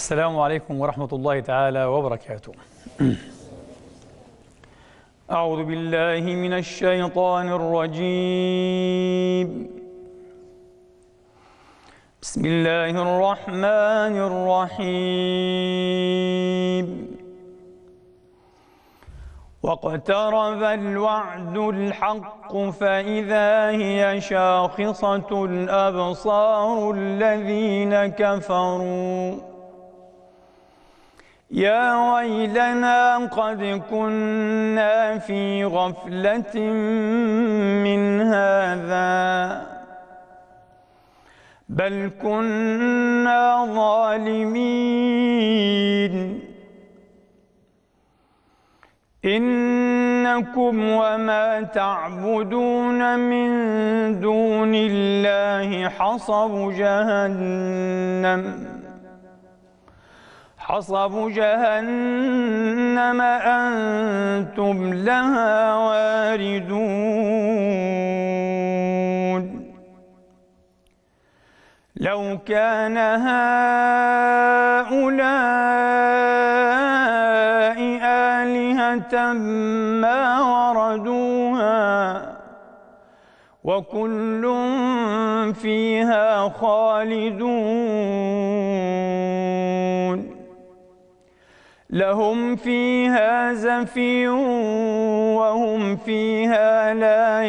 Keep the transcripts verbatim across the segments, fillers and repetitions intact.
السلام عليكم ورحمة الله تعالى وبركاته. أعوذ بالله من الشيطان الرجيم. بسم الله الرحمن الرحيم. واقترب الوعد الحق فإذا هي شاخصة الأبصار الذين كفروا يا ويلنا قد كنا في غفلة من هذا بل كنا ظالمين إنكم وما تعبدون من دون الله حصب جهنم حصب جهنم أنتم لها واردون لو كان هؤلاء آلهة ما وردوها وكل فيها خالدون لهم فيها زفير وهم فيها لا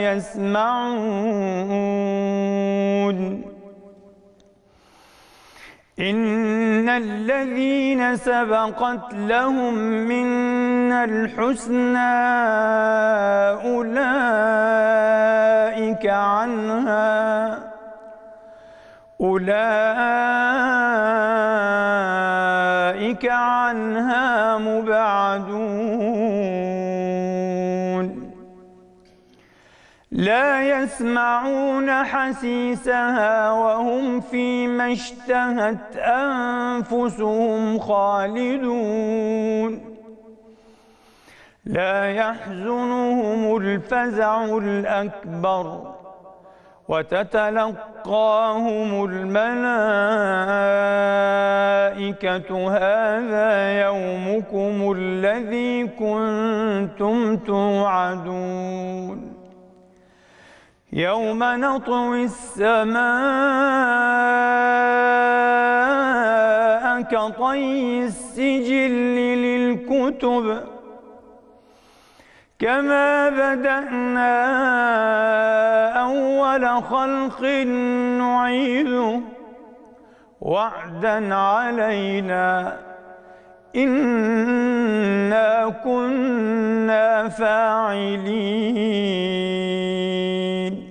يسمعون إن الذين سبقت لهم منا الحسنى أولئك عنها أولئك عنها مبعدون لا يسمعون حسيسها وهم فيما اشتهت أنفسهم خالدون لا يحزنهم الفزع الأكبر وتتلقاهم الملائكة هذا يومكم الذي كنتم توعدون يوم نطوي السماء كطي السجل للكتب كما بدأنا أول خلق نعيده وعدا علينا إنا كنا فاعلين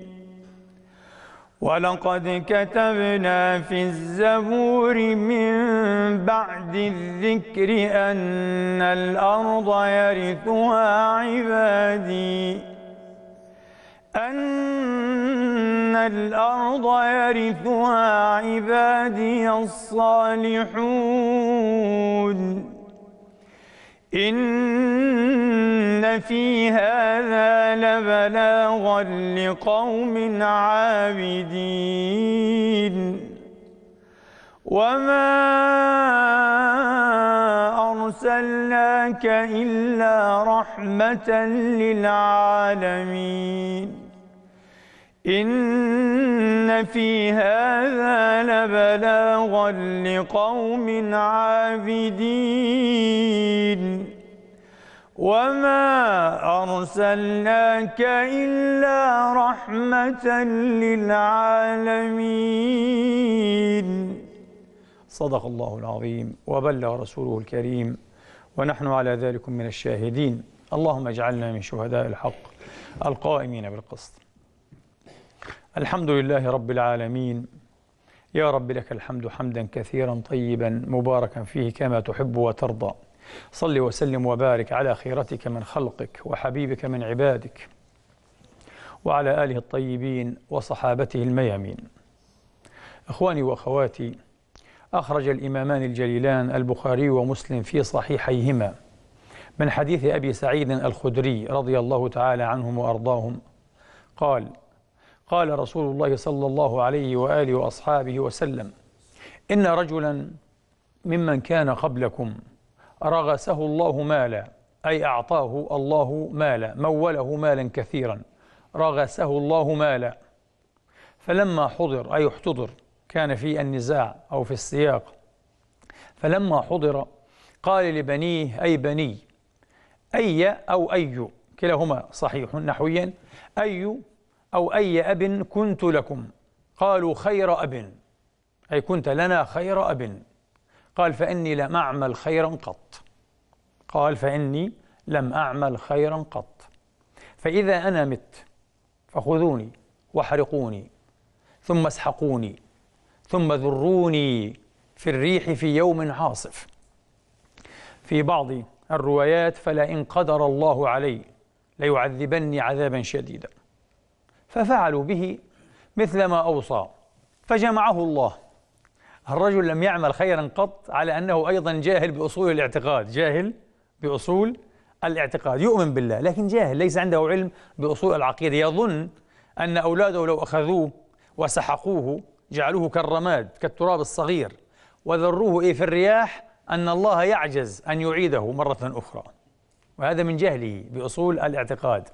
ولقد كتبنا في الزبور من بعد الذكر أن الأرض يرثها عبادي أن الأرض يرثها عبادي الصالحون إن في هذا لبلاغا لقوم عابدين وما أرسلناك إلا رحمة للعالمين إن في هذا لبلاغا لقوم عابدين وما أرسلناك إلا رحمة للعالمين. صدق الله العظيم وبلغ رسوله الكريم ونحن على ذلك من الشاهدين. اللهم اجعلنا من شهداء الحق القائمين بالقسط. الحمد لله رب العالمين. يا رب لك الحمد حمدا كثيرا طيبا مباركا فيه كما تحب وترضى. صل وسلم وبارك على خيرتك من خلقك وحبيبك من عبادك وعلى آله الطيبين وصحابته الميامين. أخواني وأخواتي، أخرج الإمامان الجليلان البخاري ومسلم في صحيحيهما من حديث أبي سعيد الخدري رضي الله تعالى عنهم وأرضاهم قال: قال رسول الله صلى الله عليه وآله وأصحابه وسلم: إن رجلا ممن كان قبلكم رغسه الله مالا، أي أعطاه الله مالا، موله مالا كثيرا، رغسه الله مالا، فلما حضر أي احتضر، كان في النزاع أو في السياق، فلما حضر قال لبنيه أي بني، أي أو أي كلاهما صحيح نحويا، أي أو أي أب كنت لكم؟ قالوا خير أب، أي كنت لنا خير أب. قال فإني لم أعمل خيرا قط، قال فإني لم أعمل خيرا قط، فإذا أنا مت فخذوني واحرقوني ثم اسحقوني ثم ذروني في الريح في يوم عاصف. في بعض الروايات فلئن قدر الله علي ليعذبني عذابا شديدا. ففعلوا به مثل ما أوصى، فجمعه الله. الرجل لم يعمل خيرا قط، على أنه أيضا جاهل بأصول الاعتقاد، جاهل بأصول الاعتقاد، يؤمن بالله لكن جاهل، ليس عنده علم بأصول العقيدة، يظن أن أولاده لو أخذوه وسحقوه جعلوه كالرماد كالتراب الصغير وذروه إيه في الرياح أن الله يعجز أن يعيده مرة أخرى، وهذا من جهله بأصول الاعتقاد.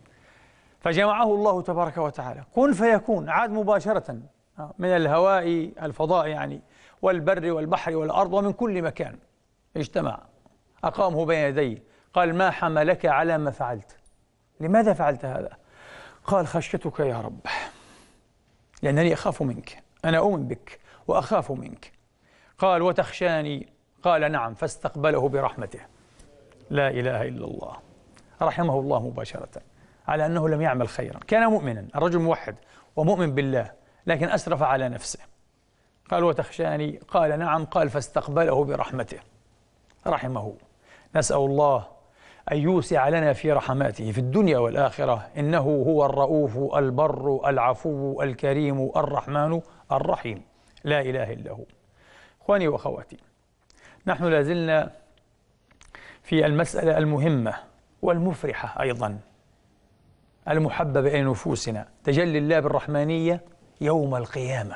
فجمعه الله تبارك وتعالى، كن فيكون، عاد مباشرة من الهواء الفضاء يعني والبر والبحر والأرض ومن كل مكان اجتمع، أقامه بين يديه، قال ما حملك على ما فعلت؟ لماذا فعلت هذا؟ قال خشيتك يا رب، لأنني أخاف منك، أنا أؤمن بك وأخاف منك. قال وتخشاني؟ قال نعم، فاستقبله برحمته. لا إله إلا الله، رحمه الله مباشرة على أنه لم يعمل خيرا، كان مؤمنا، الرجل موحد ومؤمن بالله لكن أسرف على نفسه. قال وتخشاني؟ قال نعم، قال فاستقبله برحمته، رحمه. نسأل الله أن يوسع لنا في رحماته في الدنيا والآخرة، إنه هو الرؤوف البر العفو الكريم الرحمن الرحيم، لا إله إلا هو. إخواني وأخواتي، نحن لازلنا في المسألة المهمة والمفرحة أيضا المحببة إلى نفوسنا، تجلي الله بالرحمانية يوم القيامة.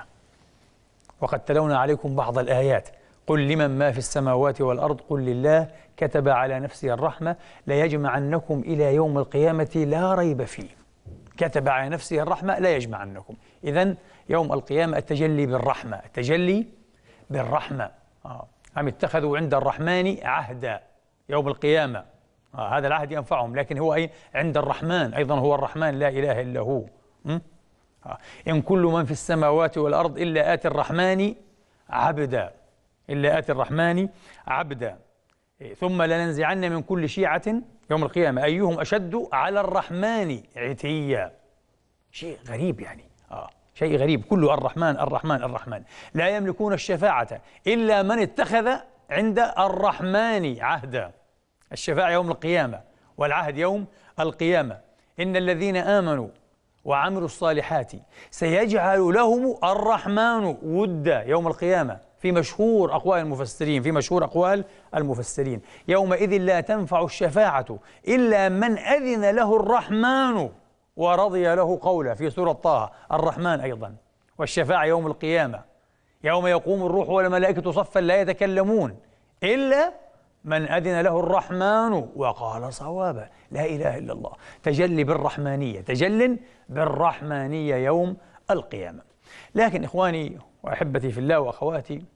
وقد تلونا عليكم بعض الآيات، قل لمن ما في السماوات والأرض قل لله كتب على نفسه الرحمة ليجمعنكم إلى يوم القيامة لا ريب فيه. كتب على نفسه الرحمة لا يجمعنكم، إذن يوم القيامة التجلي بالرحمة، التجلي بالرحمة. آه. هم اتخذوا عند الرحمن عهدا يوم القيامة، آه. هذا العهد ينفعهم، لكن هو أي عند الرحمن، أيضا هو الرحمن لا إله إلا هو. م? آه. إن كل من في السماوات والأرض إلا آتي الرحمن عبدا، إلا آتي الرحمن عبدا. ثم لننزعن من كل شيعة يوم القيامة أيهم أشد على الرحمن عتيا. شيء غريب يعني، آه شيء غريب، كله الرحمن الرحمن الرحمن. لا يملكون الشفاعة إلا من اتخذ عند الرحمن عهدا. الشفاعة يوم القيامة والعهد يوم القيامة. إن الذين آمنوا وعملوا الصالحات سيجعل لهم الرحمن ودا يوم القيامة، في مشهور أقوال المفسرين، في مشهور أقوال المفسرين يومئذ لا تنفع الشفاعة إلا من أذن له الرحمن ورضي له قولا، في سورة طه، الرحمن أيضا. والشفاعة يوم القيامة يوم يقوم الروح والملائكة صفا لا يتكلمون إلا من أذن له الرحمن وقال صوابا. لا إله إلا الله، تجلي بالرحمانية، تجل بالرحمانية يوم القيامة. لكن إخواني وأحبتي في الله وأخواتي،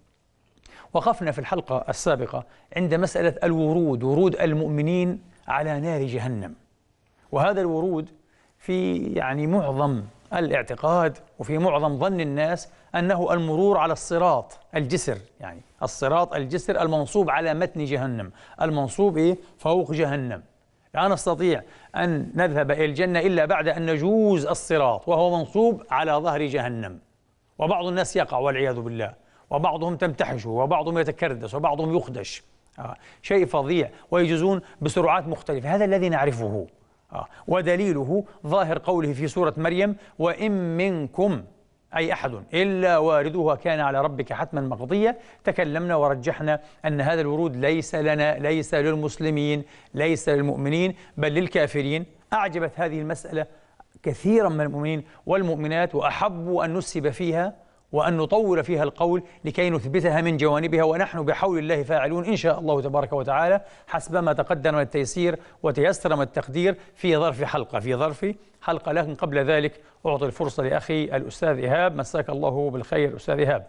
وقفنا في الحلقة السابقة عند مسألة الورود، ورود المؤمنين على نار جهنم. وهذا الورود في يعني معظم الاعتقاد وفي معظم ظن الناس أنه المرور على الصراط، الجسر، يعني الصراط الجسر المنصوب على متن جهنم، المنصوب إيه؟ فوق جهنم. لا نستطيع أن نذهب إلى الجنة إلا بعد أن نجوز الصراط وهو منصوب على ظهر جهنم. وبعض الناس يقع والعياذ بالله، وبعضهم تمتحشه، وبعضهم يتكردس، وبعضهم يخدش. آه. شيء فظيع، ويجوزون بسرعات مختلفة. هذا الذي نعرفه، آه. ودليله ظاهر قوله في سورة مريم وإن منكم أي أحد إلا واردها كان على ربك حتما مقضيا. تكلمنا ورجحنا أن هذا الورود ليس لنا، ليس للمسلمين، ليس للمؤمنين، بل للكافرين. أعجبت هذه المسألة كثيرا من المؤمنين والمؤمنات، وأحبوا أن نسب فيها وأن نطول فيها القول لكي نثبتها من جوانبها، ونحن بحول الله فاعلون إن شاء الله تبارك وتعالى حسب ما تقدم من التيسير وتيسر من التقدير في ظرف حلقة في ظرف حلقة. لكن قبل ذلك أعطي الفرصة لأخي الأستاذ إيهاب. مساك الله بالخير أستاذ إيهاب.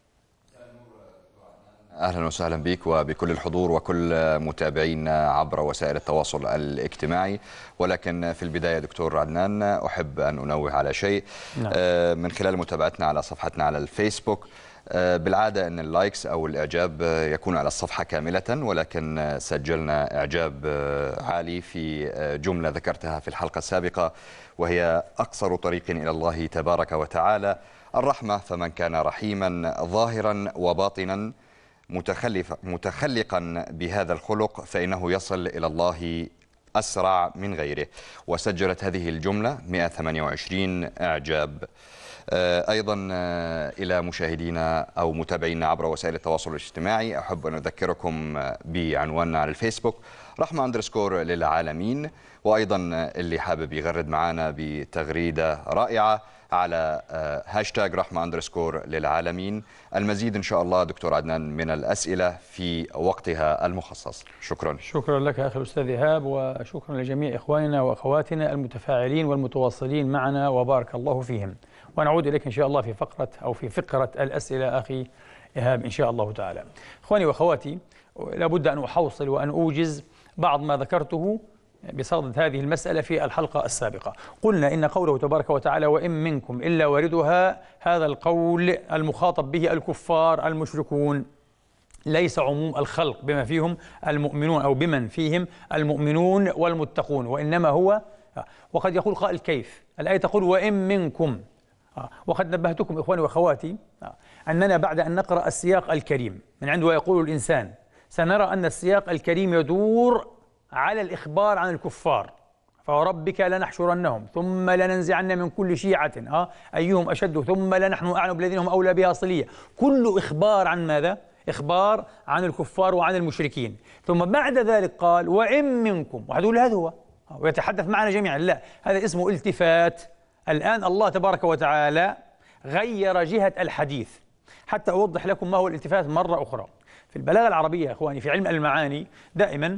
أهلا وسهلا بك وبكل الحضور وكل متابعينا عبر وسائل التواصل الاجتماعي. ولكن في البداية دكتور عدنان أحب أن أنوه على شيء. نعم. من خلال متابعتنا على صفحتنا على الفيسبوك، بالعادة أن اللايكس أو الإعجاب يكون على الصفحة كاملة، ولكن سجلنا إعجاب عالي في جملة ذكرتها في الحلقة السابقة، وهي أقصر طريق إلى الله تبارك وتعالى الرحمة، فمن كان رحيما ظاهرا وباطنا متخلف متخلقا بهذا الخلق فإنه يصل إلى الله أسرع من غيره. وسجلت هذه الجملة مئة وثمانية وعشرين إعجاب. أيضا إلى مشاهدينا أو متابعينا عبر وسائل التواصل الاجتماعي، أحب أن أذكركم بعنواننا على الفيسبوك رحمة أندرسكور للعالمين، وأيضا اللي حابب يغرد معنا بتغريدة رائعة على هاشتاج رحمة أندرسكور للعالمين. المزيد إن شاء الله دكتور عدنان من الأسئلة في وقتها المخصص. شكرا. شكرا لك أخي الأستاذ إيهاب، وشكرا لجميع إخواننا وأخواتنا المتفاعلين والمتواصلين معنا وبارك الله فيهم. ونعود إليك إن شاء الله في فقرة أو في فقرة الأسئلة أخي إيهاب إن شاء الله تعالى. إخواني وأخواتي، لابد أن أحوصل وأن أوجز بعض ما ذكرته بصدد هذه المسألة في الحلقة السابقة. قلنا إن قوله تبارك وتعالى وإن منكم إلا واردها، هذا القول المخاطب به الكفار المشركون، ليس عموم الخلق بما فيهم المؤمنون أو بمن فيهم المؤمنون والمتقون، وإنما هو، وقد يقول قائل كيف؟ الآية تقول وإن منكم، وقد نبهتكم إخواني وأخواتي أننا بعد أن نقرأ السياق الكريم من عنده يقول الإنسان، سنرى أن السياق الكريم يدور على الإخبار عن الكفار. فوربك لنحشرنهم ثم لننزعن من كل شيعة أه أيهم أشد ثم لنحن أعلم بالذين هم أولى بها صليا. كل إخبار عن ماذا؟ إخبار عن الكفار وعن المشركين. ثم بعد ذلك قال وإن منكم، واحد يقول هذا هو ويتحدث معنا جميعا، لا، هذا اسمه التفات. الآن الله تبارك وتعالى غير جهة الحديث. حتى أوضح لكم ما هو الالتفات مرة أخرى. في البلاغة العربية يا إخواني، في علم المعاني، دائما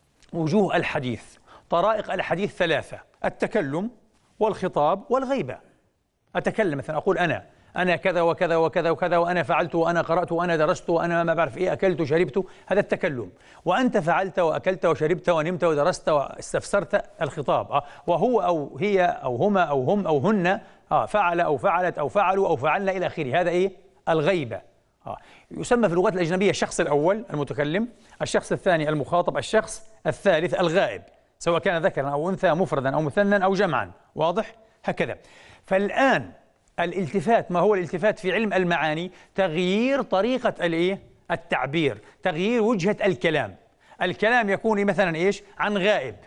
وجوه الحديث، طرائق الحديث ثلاثة: التكلم والخطاب والغيبة. أتكلم مثلا أقول أنا أنا كذا وكذا وكذا وكذا، وأنا فعلت وأنا قرأت وأنا درست وأنا ما بعرف إيه، أكلت وشربت، هذا التكلم. وأنت فعلت وأكلت وشربت ونمت ودرست واستفسرت، الخطاب. آه وهو أو هي أو هما أو هم أو هن، آه فعل أو فعلت أو فعلوا أو فعلنا إلى آخره، هذا إيه؟ الغيبة. آه يسمى في اللغات الأجنبية الشخص الأول المتكلم، الشخص الثاني المخاطب، الشخص الثالث الغائب، سواء كان ذكرا أو أنثى، مفردا أو مثنى أو جمعا. واضح؟ هكذا. فالآن الالتفات، ما هو الالتفات في علم المعاني؟ تغيير طريقة الايه؟ التعبير، تغيير وجهة الكلام. الكلام يكون مثلا ايش؟ عن غائب،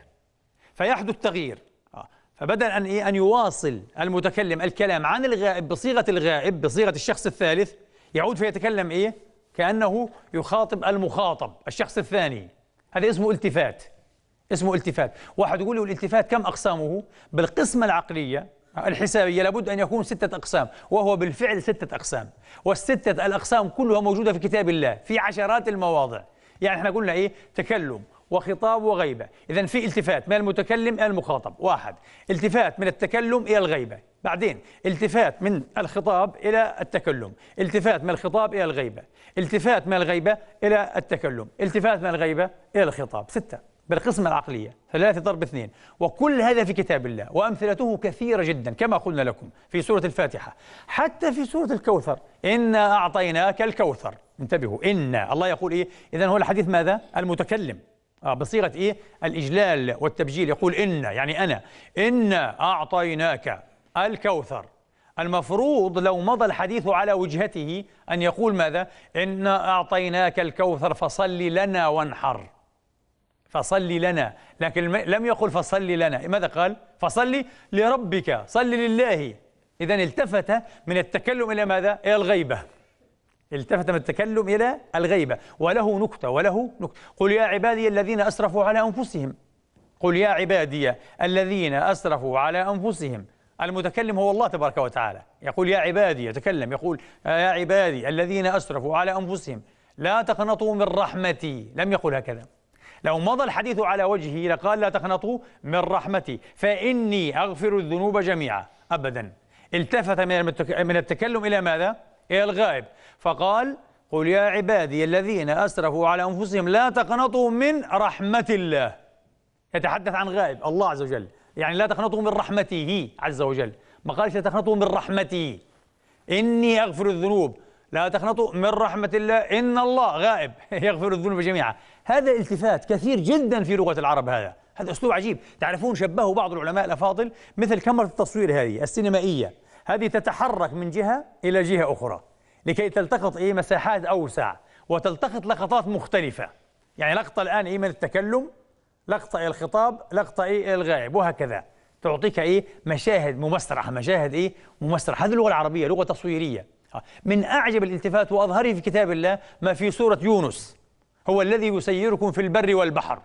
فيحدث تغيير. فبدل ان ايه؟ ان يواصل المتكلم الكلام عن الغائب بصيغة الغائب، بصيغة الشخص الثالث، يعود فيتكلم ايه؟ كأنه يخاطب المخاطب، الشخص الثاني. هذا اسمه التفات، اسمه التفات. واحد يقول له الالتفات كم أقسامه؟ بالقسمة العقلية الحسابية لابد أن يكون ستة أقسام، وهو بالفعل ستة أقسام، والستة الأقسام كلها موجودة في كتاب الله في عشرات المواضع. يعني احنا قلنا إيه؟ تكلم وخطاب وغيبة. إذن في التفات من المتكلم إلى المخاطب، واحد. التفات من التكلم إلى الغيبة، بعدين التفات من الخطاب إلى التكلم، التفات من الخطاب إلى الغيبة، التفات من الغيبة إلى التكلم، التفات من الغيبة إلى الخطاب. ستة بالقسمة العقلية، ثلاثة ضرب اثنين، وكل هذا في كتاب الله، وأمثلته كثيرة جدا كما قلنا لكم في سورة الفاتحة، حتى في سورة الكوثر، إنا أعطيناك الكوثر. انتبهوا، إنا، الله يقول إيه؟ إذن هو الحديث ماذا؟ المتكلم، آه بصيغة إيه؟ الإجلال والتبجيل، يقول إنا يعني أنا، إنا أعطيناك الكوثر. المفروض لو مضى الحديث على وجهته أن يقول ماذا؟ إنا أعطيناك الكوثر فصل لنا وانحر، فصل لنا، لكن لم يقل فصل لنا، ماذا قال؟ فصل لربك، صل لله. إذن التفت من التكلم إلى ماذا؟ إلى الغيبة، التفت من التكلم إلى الغيبة. وله نكتة، وله نكتة، قل يا عبادي الذين أسرفوا على أنفسهم، قل يا عبادي الذين أسرفوا على أنفسهم، المتكلم هو الله تبارك وتعالى، يقول يا عبادي، يتكلم يقول يا عبادي الذين أسرفوا على أنفسهم لا تقنطوا من رحمتي، لم يقل هكذا. لو مضى الحديث على وجهه لقال لا تقنطوا من رحمتي فإني أغفر الذنوب جميعا، أبدا. التفت من التكلم إلى ماذا؟ إلى الغائب، فقال قل يا عبادي الذين أسرفوا على أنفسهم لا تقنطوا من رحمة الله. يتحدث عن غائب الله عز وجل، يعني لا تقنطوا من رحمته عز وجل، ما قالش لا تقنطوا من رحمتي. إني أغفر الذنوب، لا تقنطوا من رحمة الله، إن الله غائب يغفر الذنوب جميعا. هذا التفات كثير جدا في لغة العرب، هذا هذا أسلوب عجيب. تعرفون شبهه بعض العلماء الأفاضل مثل كاميرا التصوير هذه السينمائية، هذه تتحرك من جهة إلى جهة أخرى لكي تلتقط إيه مساحات أوسع وتلتقط لقطات مختلفة. يعني لقطة الآن إيه من التكلم، لقطة إلى الخطاب، لقطة إيه إلى الغائب، وهكذا تعطيك إيه مشاهد ممسرحة، مشاهد إيه ممسرحة. هذه اللغة العربية لغة تصويرية. من أعجب الالتفات وأظهره في كتاب الله ما في سورة يونس، هو الذي يسيركم في البر والبحر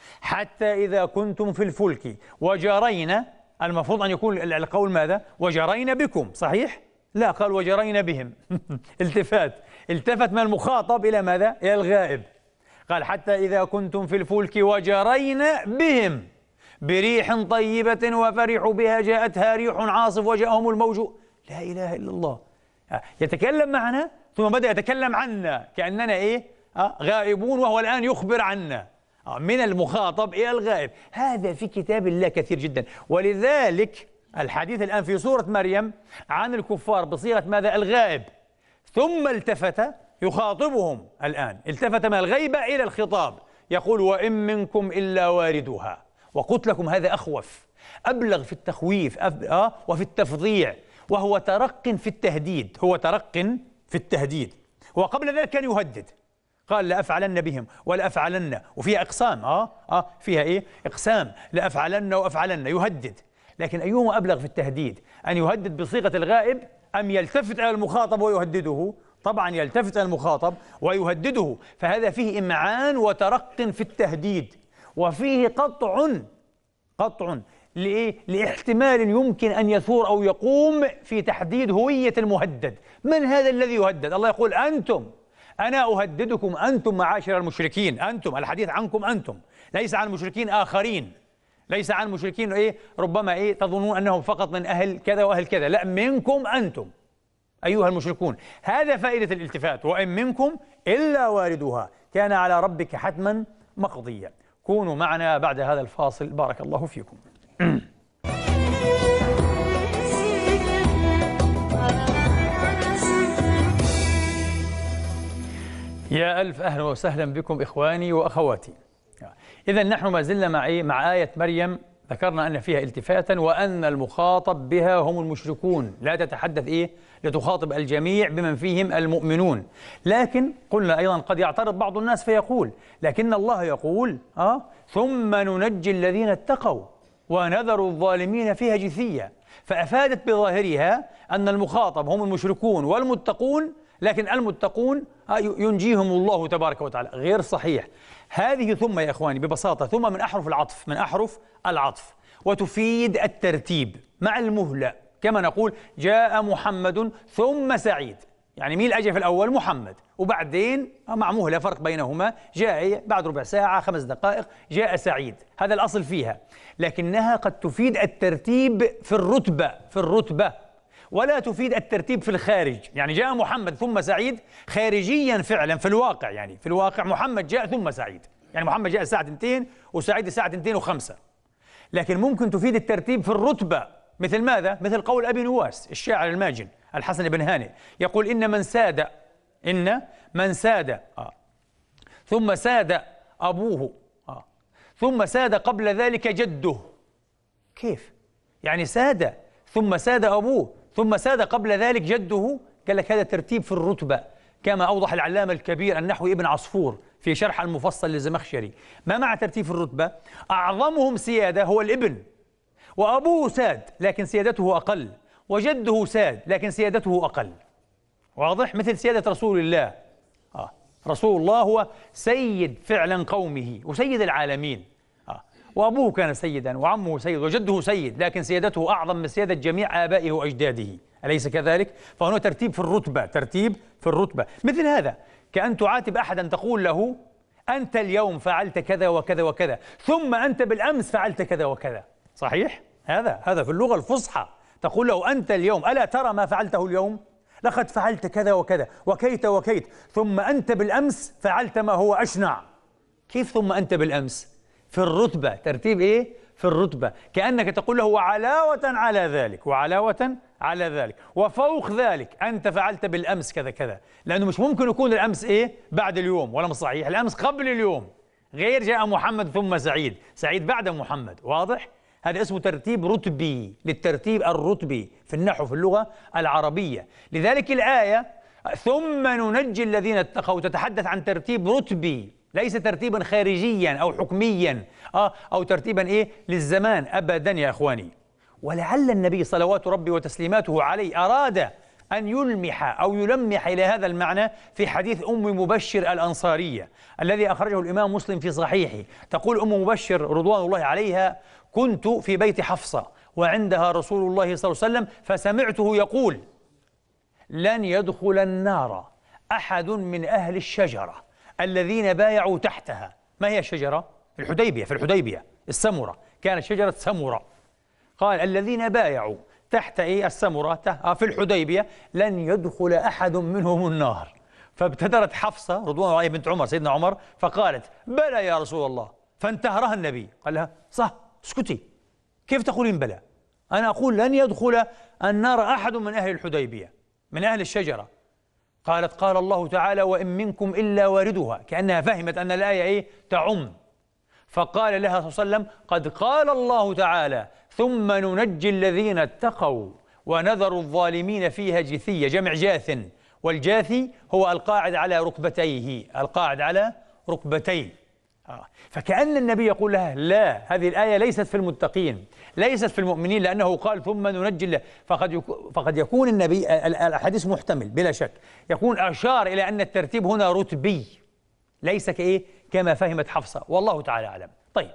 حتى إذا كنتم في الفلك وجرينا، المفروض أن يكون القول ماذا؟ وجرينا بكم، صحيح؟ لا، قال وجرينا بهم. التفات، التفت من المخاطب إلى ماذا؟ إلى الغائب. قال حتى إذا كنتم في الفلك وجرينا بهم بريح طيبة وفرحوا بها جاءتها ريح عاصف وجاءهم الموج. لا إله إلا الله. يتكلم معنا ثم بدأ يتكلم عنا كأننا إيه؟ آه غائبون، وهو الآن يخبر عنا. آه من المخاطب إلى الغائب. هذا في كتاب الله كثير جدا. ولذلك الحديث الآن في سورة مريم عن الكفار بصيغة ماذا؟ الغائب. ثم التفت يخاطبهم الآن، التفت من الغيبة إلى الخطاب، يقول وإن منكم إلا واردها. وقلت لكم هذا أخوف، أبلغ في التخويف آه وفي التفظيع، وهو ترق في التهديد. هو ترق في التهديد. وقبل ذلك كان يهدد، قال لأفعلن بهم ولأفعلن، وفيها إقسام آه آه فيها إيه؟ إقسام، لأفعلن وأفعلن، يهدد. لكن أيهما أبلغ في التهديد؟ أن يهدد بصيغة الغائب أم يلتفت إلى المخاطب ويهدده؟ طبعا يلتفت إلى المخاطب ويهدده، فهذا فيه إمعان وترق في التهديد، وفيه قطع قطع لإيه؟ لاحتمال يمكن أن يثور أو يقوم في تحديد هوية المهدد. من هذا الذي يهدد؟ الله يقول أنتم، أنا أهددكم أنتم معاشر المشركين. أنتم، الحديث عنكم أنتم، ليس عن مشركين آخرين، ليس عن مشركين إيه ربما إيه تظنون أنهم فقط من أهل كذا وأهل كذا، لا، منكم أنتم أيها المشركون. هذا فائدة الالتفات، وإن منكم إلا واردها كان على ربك حتما مقضيا. كونوا معنا بعد هذا الفاصل، بارك الله فيكم. يا ألف أهلا وسهلا بكم إخواني وأخواتي. إذا نحن ما زلنا مع إيه؟ مع آية مريم، ذكرنا أن فيها التفاتا وأن المخاطب بها هم المشركون، لا تتحدث إيه؟ لتخاطب الجميع بمن فيهم المؤمنون. لكن قلنا أيضا قد يعترض بعض الناس فيقول لكن الله يقول آه ثم ننجي الذين اتقوا ونذر الظالمين فيها جثيا، فأفادت بظاهرها أن المخاطب هم المشركون والمتقون، لكن المتقون ينجيهم الله تبارك وتعالى. غير صحيح. هذه ثم يا إخواني ببساطة ثم من أحرف العطف، من أحرف العطف، وتفيد الترتيب مع المهلة، كما نقول جاء محمد ثم سعيد، يعني مين أجى في الأول؟ محمد، وبعدين مع مهلة فرق بينهما، جاء بعد ربع ساعة خمس دقائق جاء سعيد، هذا الأصل فيها. لكنها قد تفيد الترتيب في الرتبة في الرتبة ولا تفيد الترتيب في الخارج. يعني جاء محمد ثم سعيد خارجيا فعلا في الواقع، يعني في الواقع محمد جاء ثم سعيد، يعني محمد جاء الساعة اثنتين وسعيد الساعة اثنتين وخمسة. لكن ممكن تفيد الترتيب في الرتبة، مثل ماذا؟ مثل قول أبي نواس الشاعر الماجن الحسن بن هانئ، يقول إن من ساد إن من ساد آه ثم ساد أبوه آه ثم ساد قبل ذلك جده. كيف؟ يعني ساد ثم ساد أبوه ثم ساد قبل ذلك جده. قال لك هذا ترتيب في الرتبة، كما أوضح العلامة الكبير النحوي ابن عصفور في شرح المفصل للزمخشري. ما مع ترتيب في الرتبة؟ أعظمهم سيادة هو الابن، وأبوه ساد لكن سيادته أقل، وجده ساد لكن سيادته أقل. واضح؟ مثل سيادة رسول الله آه. رسول الله هو سيد فعلا قومه وسيد العالمين آه. وأبوه كان سيدا وعمه سيد وجده سيد، لكن سيادته أعظم من سيادة جميع آبائه وأجداده، أليس كذلك؟ فهنا ترتيب في الرتبة، ترتيب في الرتبة. مثل هذا كأن تعاتب أحدا تقول له أنت اليوم فعلت كذا وكذا وكذا، ثم أنت بالأمس فعلت كذا وكذا. صحيح؟ هذا هذا في اللغة الفصحى، تقول له أنت اليوم ألا ترى ما فعلته اليوم؟ لقد فعلت كذا وكذا وكيت وكيت، ثم أنت بالأمس فعلت ما هو أشنع. كيف ثم أنت بالأمس؟ في الرتبة، ترتيب إيه؟ في الرتبة، كأنك تقول له وعلاوة على ذلك، وعلاوة على ذلك، وفوق ذلك أنت فعلت بالأمس كذا كذا، لأنه مش ممكن يكون الأمس إيه؟ بعد اليوم، ولا مش صحيح؟ الأمس قبل اليوم، غير جاء محمد ثم سعيد، سعيد بعد محمد، واضح؟ هذا اسمه ترتيب رتبي، للترتيب الرتبي في النحو في اللغة العربية. لذلك الآية ثم ننجي الذين اتقوا تتحدث عن ترتيب رتبي، ليس ترتيبا خارجيا أو حكميا آه أو ترتيبا إيه للزمان، أبدا يا إخواني. ولعل النبي صلوات ربي وتسليماته عليه أراد أن يلمح أو يلمح إلى هذا المعنى في حديث أم مبشر الأنصارية الذي أخرجه الإمام مسلم في صحيحه. تقول أم مبشر رضوان الله عليها: كنت في بيت حفصة وعندها رسول الله صلى الله عليه وسلم فسمعته يقول: لن يدخل النار أحد من أهل الشجرة الذين بايعوا تحتها. ما هي الشجرة؟ الحديبية، في الحديبية السمرة، كانت شجرة سمرة. قال الذين بايعوا تحت إيه السمرة في الحديبية لن يدخل أحد منهم النار. فابتدرت حفصة رضوان الله عليها بنت عمر سيدنا عمر فقالت: بلى يا رسول الله. فانتهرها النبي قال لها: صح، اسكتي، كيف تقولين بلى؟ أنا أقول لن يدخل النار أحد من أهل الحديبية من أهل الشجرة. قالت: قال الله تعالى: وإن منكم إلا واردها، كأنها فهمت أن الآية إيه؟ تعم. فقال لها صلى الله عليه وسلم: قد قال الله تعالى: ثم ننجي الذين اتقوا ونذر الظالمين فيها جثية، جمع جاث، والجاثي هو القاعد على ركبتيه، القاعد على ركبتيه. آه. فكأن النبي يقول لها: لا، هذه الآية ليست في المتقين، ليست في المؤمنين، لأنه قال ثم ننجي الله. فقد يكون فقد يكون النبي، الحديث محتمل بلا شك، يكون أشار إلى أن الترتيب هنا رتبي ليس كإيه كما فهمت حفصة، والله تعالى أعلم. طيب،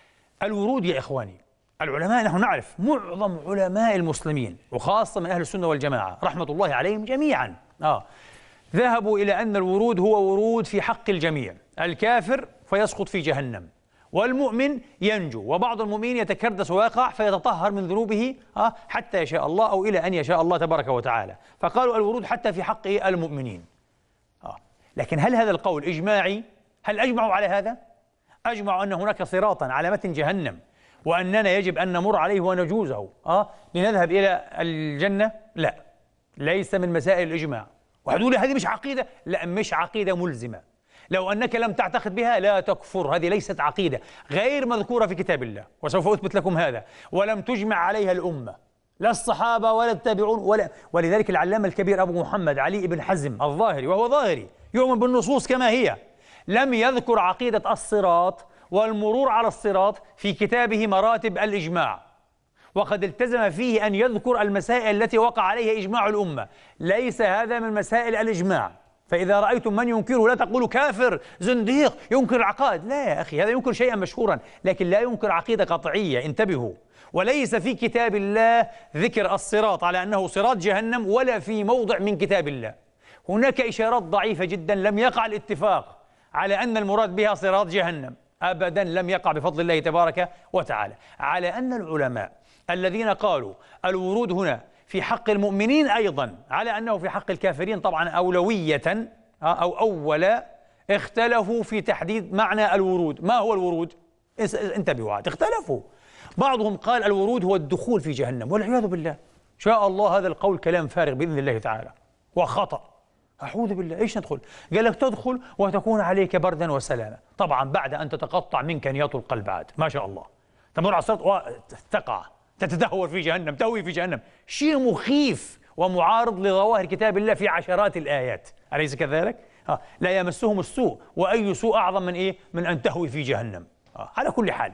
الورود يا إخواني، العلماء نحن نعرف معظم علماء المسلمين وخاصة من أهل السنة والجماعة رحمة الله عليهم جميعا آه ذهبوا إلى أن الورود هو ورود في حق الجميع، الكافر فيسقط في جهنم، والمؤمن ينجو، وبعض المؤمنين يتكردس ويقع فيتطهر من ذنوبه آه حتى يشاء الله أو إلى أن يشاء الله تبارك وتعالى. فقالوا الورود حتى في حق المؤمنين. آه لكن هل هذا القول إجماعي؟ هل أجمعوا على هذا؟ أجمعوا أن هناك صراطا على متن جهنم وأننا يجب أن نمر عليه ونجوزه آه لنذهب إلى الجنة؟ لا، ليس من مسائل الإجماع. وهتقول هذه مش عقيدة؟ لا، مش عقيدة ملزمة. لو أنك لم تعتقد بها لا تكفر، هذه ليست عقيدة، غير مذكورة في كتاب الله، وسوف أثبت لكم هذا، ولم تجمع عليها الأمة، لا الصحابة ولا التابعون ولا. ولذلك العلامة الكبير أبو محمد علي بن حزم الظاهري، وهو ظاهري يؤمن بالنصوص كما هي، لم يذكر عقيدة الصراط والمرور على الصراط في كتابه مراتب الإجماع، وقد التزم فيه أن يذكر المسائل التي وقع عليها إجماع الأمة. ليس هذا من مسائل الإجماع. فإذا رأيتم من ينكره لا تقولوا كافر زنديق ينكر العقائد، لا يا أخي، هذا ينكر شيئا مشهورا لكن لا ينكر عقيدة قطعية، انتبهوا. وليس في كتاب الله ذكر الصراط على أنه صراط جهنم ولا في موضع من كتاب الله. هناك إشارات ضعيفة جدا لم يقع الاتفاق على أن المراد بها صراط جهنم، أبدا لم يقع بفضل الله تبارك وتعالى. على أن العلماء الذين قالوا الورود هنا في حق المؤمنين أيضا على أنه في حق الكافرين طبعا أولوية أو أولا، اختلفوا في تحديد معنى الورود. ما هو الورود؟ انتبهوا عاد، اختلفوا. بعضهم قال الورود هو الدخول في جهنم، والعياذ بالله، شاء الله هذا القول كلام فارغ بإذن الله تعالى وخطأ، أعوذ بالله. إيش ندخل؟ قال لك تدخل وتكون عليك بردا وسلاما، طبعا بعد أن تتقطع منك نياط القلب عاد، ما شاء الله، تمر على الصراط وتقع تتدهور في جهنم، تهوي في جهنم، شيء مخيف ومعارض لظواهر كتاب الله في عشرات الآيات، أليس كذلك؟ آه. لا يمسهم السوء، وأي سوء أعظم من إيه؟ من أن تهوي في جهنم. آه. على كل حال،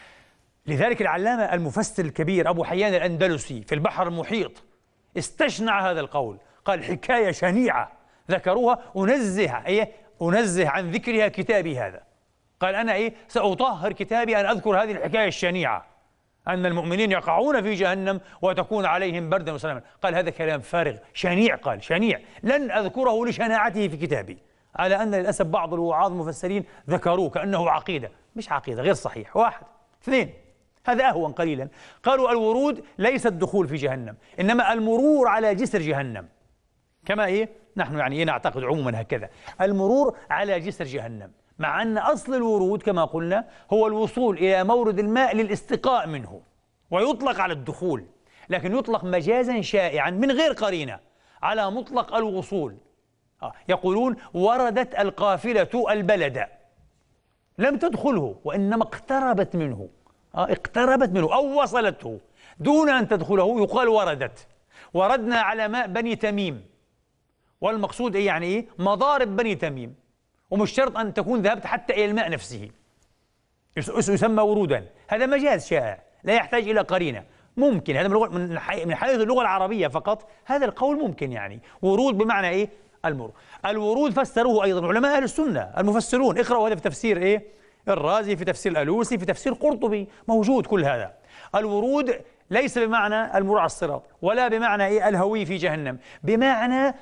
لذلك العلامة المفسر الكبير أبو حيان الأندلسي في البحر المحيط استشنع هذا القول، قال حكاية شنيعة ذكروها، أنزه إيه؟ أنزه عن ذكرها كتابي هذا. قال أنا إيه سأطهر كتابي أن أذكر هذه الحكاية الشنيعة أن المؤمنين يقعون في جهنم وتكون عليهم بردا وسلاما. قال هذا كلام فارغ شنيع، قال شنيع لن أذكره لشناعته في كتابي، على أن للأسف بعض الوعاظ المفسرين ذكروه كأنه عقيدة. مش عقيدة، غير صحيح. واحد. اثنين، هذا أهون قليلا، قالوا الورود ليس الدخول في جهنم، إنما المرور على جسر جهنم، كما إيه نحن يعني إيه نعتقد عموما هكذا، المرور على جسر جهنم، مع أن أصل الورود كما قلنا هو الوصول إلى مورد الماء للاستقاء منه، ويطلق على الدخول، لكن يطلق مجازا شائعا من غير قرينة على مطلق الوصول. آه. يقولون وردت القافلة البلد، لم تدخله وإنما اقتربت منه، آه. اقتربت منه أو وصلته دون أن تدخله، يقال وردت. وردنا على ماء بني تميم، والمقصود إيه يعني إيه مضارب بني تميم، ومش شرط أن تكون ذهبت حتى إلى الماء نفسه، يسمى ورودا. هذا مجاز شائع لا يحتاج إلى قرينة، ممكن هذا من من حيث اللغة العربية فقط هذا القول ممكن، يعني ورود بمعنى إيه المرور. الورود فسروه أيضا علماء أهل السنة المفسرون، اقرأوا هذا في تفسير إيه الرازي، في تفسير الألوسي، في تفسير قرطبي، موجود كل هذا. الورود ليس بمعنى المرور على الصراط، ولا بمعنى إيه الهوي في جهنم، بمعنى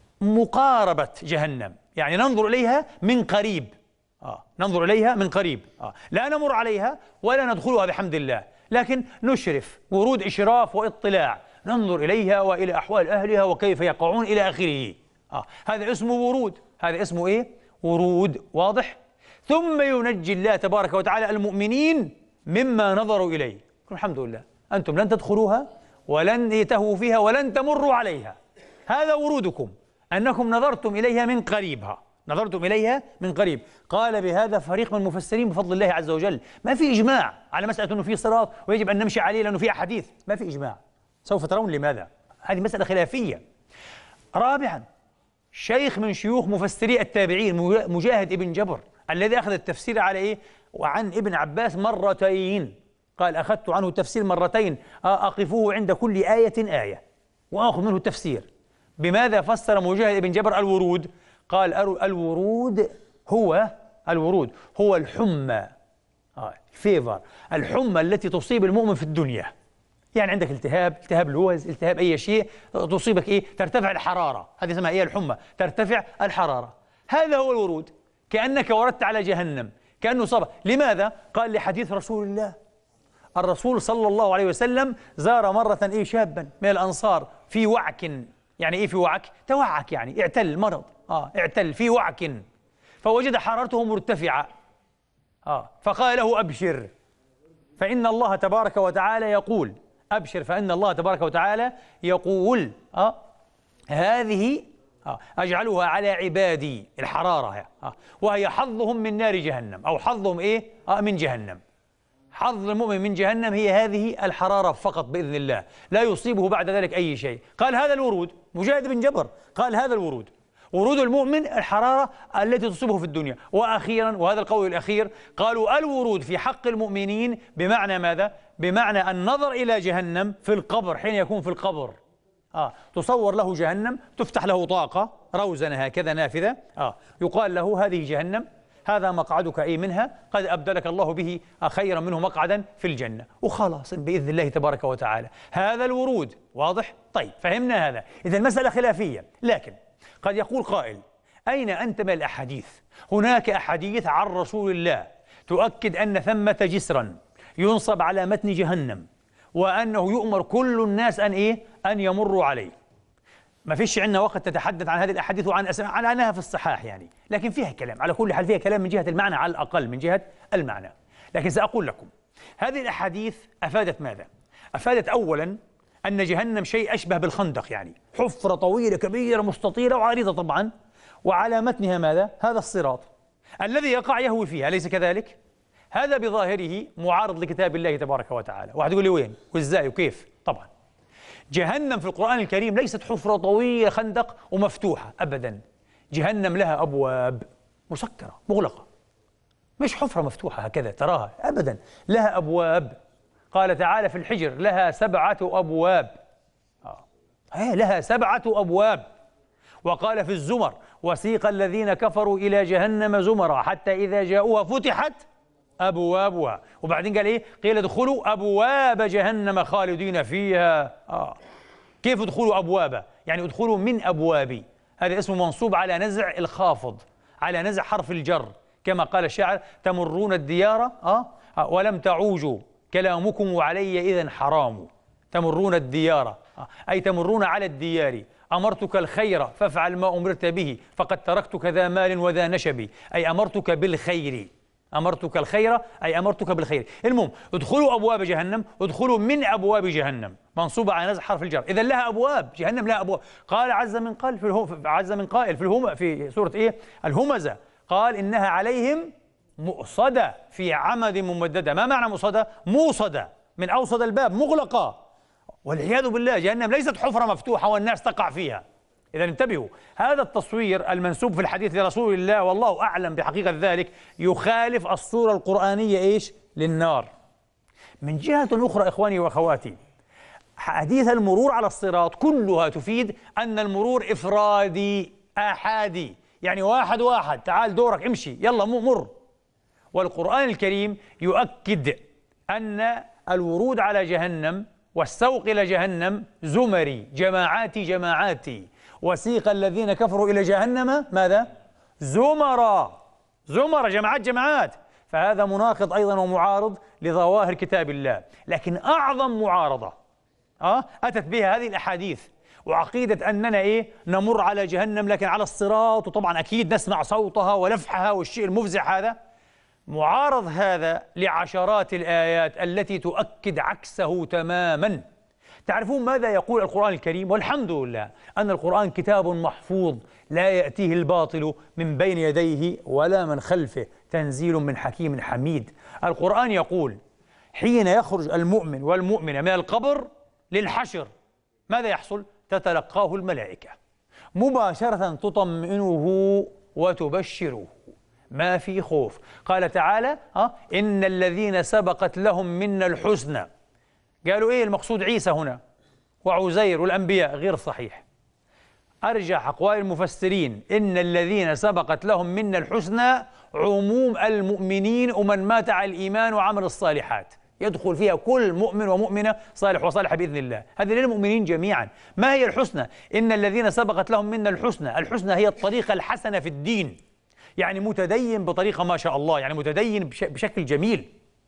مقاربة جهنم، يعني ننظر إليها من قريب. آه. ننظر إليها من قريب، آه. لا نمر عليها ولا ندخلها بحمد الله، لكن نشرف، ورود إشراف واطلاع، ننظر إليها وإلى أحوال أهلها وكيف يقعون إلى آخره. آه. هذا اسمه ورود، هذا اسمه إيه ورود، واضح؟ ثم ينجي الله تبارك وتعالى المؤمنين مما نظروا إليه. الحمد لله أنتم لن تدخلوها ولن تهووا فيها ولن تمروا عليها، هذا ورودكم، أنكم نظرتم إليها من قريبها، نظرتم إليها من قريب. قال بهذا فريق من المفسرين بفضل الله عز وجل. ما في إجماع على مسألة أنه في صراط ويجب أن نمشي عليه لأنه في أحاديث، ما في إجماع، سوف ترون لماذا. هذه مسألة خلافية. رابعا، شيخ من شيوخ مفسري التابعين مجاهد ابن جبر الذي أخذ التفسير على إيه وعن ابن عباس مرتين، قال أخذت عنه التفسير مرتين، أقفوه عند كل آية آية وأخذ منه التفسير. بماذا فسر مجاهد ابن جبر الورود؟ قال الورود هو الورود هو الحمى، آه الفيفر، الحمى التي تصيب المؤمن في الدنيا. يعني عندك التهاب، التهاب لوز، التهاب أي شيء تصيبك إيه ترتفع الحرارة، هذه اسمها إيه الحمى، ترتفع الحرارة، هذا هو الورود. كأنك وردت على جهنم، كأنه صبر. لماذا؟ قال لحديث رسول الله، الرسول صلى الله عليه وسلم زار مرة إيه شابا من الأنصار في وعك، يعني إيه في وعك؟ توعك، يعني اعتل مرض، آه اعتل في وعك، فوجد حرارته مرتفعة، آه فقال له أبشر فإن الله تبارك وتعالى يقول، أبشر فإن الله تبارك وتعالى يقول آه هذه آه أجعلها على عبادي، الحرارة آه وهي حظهم من نار جهنم، أو حظهم إيه آه من جهنم. حظ المؤمن من جهنم هي هذه الحرارة فقط بإذن الله، لا يصيبه بعد ذلك أي شيء. قال هذا الورود، مجاهد بن جبر قال هذا الورود، ورود المؤمن الحرارة التي تصيبه في الدنيا. وأخيرا، وهذا القول الأخير، قالوا الورود في حق المؤمنين بمعنى ماذا؟ بمعنى النظر إلى جهنم في القبر، حين يكون في القبر آه تصور له جهنم، تفتح له طاقة روزنة هكذا نافذة، آه يقال له هذه جهنم، هذا مقعدك أي منها، قد أبدلك الله به خيرا منه مقعدا في الجنة، وخلاص بإذن الله تبارك وتعالى. هذا الورود، واضح؟ طيب فهمنا هذا. إذا المسألة خلافية، لكن قد يقول قائل أين أنت من الأحاديث؟ هناك أحاديث عن رسول الله تؤكد أن ثمة جسرا ينصب على متن جهنم، وأنه يؤمر كل الناس أن إيه؟ أن يمروا عليه. ما فيش عندنا وقت تتحدث عن هذه الأحاديث وعن أسماء، على أنها في الصحاح يعني، لكن فيها كلام، على كل حال فيها كلام من جهة المعنى على الأقل، من جهة المعنى. لكن سأقول لكم هذه الأحاديث أفادت ماذا؟ أفادت أولا أن جهنم شيء أشبه بالخندق، يعني حفرة طويلة كبيرة مستطيلة وعريضة طبعا، وعلى متنها ماذا؟ هذا الصراط الذي يقع يهوي فيها، أليس كذلك؟ هذا بظاهره معارض لكتاب الله تبارك وتعالى. واحد يقول لي وين وإزاي وكيف؟ طبعا جهنم في القرآن الكريم ليست حفرة طويلة خندق ومفتوحة أبدا، جهنم لها أبواب مسكرة مغلقة، مش حفرة مفتوحة هكذا تراها أبدا، لها أبواب. قال تعالى في الحجر لها سبعة أبواب، آه. لها سبعة أبواب، وقال في الزمر: وسيق الذين كفروا إلى جهنم زمرا حتى إذا جاءوها فتحت أبوابها. وبعدين قال إيه؟ قيل ادخلوا أبواب جهنم خالدين فيها. آه. كيف ادخلوا أبواب؟ يعني ادخلوا من أبوابي. هذا اسمه منصوب على نزع الخافض، على نزع حرف الجر، كما قال الشاعر: تمرون الديار آه ولم تعوجوا كلامكم علي إذن حرام. تمرون الديار آه. أي تمرون على الديار. أمرتك الخير فافعل ما أمرت به فقد تركتك ذا مال وذا نشب. أي أمرتك بالخير، أمرتك الخير أي أمرتك بالخير. المهم ادخلوا أبواب جهنم، ادخلوا من أبواب جهنم، منصوبة على نزع حرف الجر. إذا لها أبواب، جهنم لها أبواب. قال عز من قال في الهم عز من قائل في الهم في سورة إيه؟ الهمزة، قال إنها عليهم مؤصدة في عمد ممددة. ما معنى مؤصدة؟ موصدة، من أوصد الباب، مغلقة والعياذ بالله. جهنم ليست حفرة مفتوحة والناس تقع فيها. إذا انتبهوا، هذا التصوير المنسوب في الحديث لرسول الله والله أعلم بحقيقة ذلك يخالف الصورة القرآنية إيش؟ للنار. من جهة أخرى إخواني وأخواتي، حديث المرور على الصراط كلها تفيد أن المرور إفرادي آحادي، يعني واحد واحد، تعال دورك امشي يلا مر. والقرآن الكريم يؤكد أن الورود على جهنم والسوق إلى جهنم زمري، جماعاتي جماعاتي. وسيق الذين كفروا إلى جهنم ماذا؟ زمرا، زمرا، جماعات جماعات. فهذا مناقض أيضا ومعارض لظواهر كتاب الله. لكن أعظم معارضة أه؟ أتت بها هذه الأحاديث وعقيدة أننا إيه؟ نمر على جهنم لكن على الصراط، وطبعا أكيد نسمع صوتها ولفحها والشيء المفزع هذا. معارض هذا لعشرات الآيات التي تؤكد عكسه تماما. تعرفون ماذا يقول القرآن الكريم؟ والحمد لله أن القرآن كتاب محفوظ لا يأتيه الباطل من بين يديه ولا من خلفه، تنزيل من حكيم حميد. القرآن يقول: حين يخرج المؤمن والمؤمنة من القبر للحشر ماذا يحصل؟ تتلقاه الملائكة مباشرة، تطمئنه وتبشره، ما في خوف. قال تعالى: أه؟ إن الذين سبقت لهم منا الحسنى. قالوا إيه المقصود؟ عيسى هنا وعزير والأنبياء. غير صحيح. أرجح أقوال المفسرين: إن الذين سبقت لهم منا الحسنى عموم المؤمنين ومن مات على الإيمان وعمل الصالحات، يدخل فيها كل مؤمن ومؤمنة صالح وصالحة بإذن الله. هذه للمؤمنين جميعا. ما هي الحسنى؟ إن الذين سبقت لهم منا الحسنى. الحسنى هي الطريقة الحسنة في الدين، يعني متدين بطريقة ما شاء الله، يعني متدين بشكل جميل.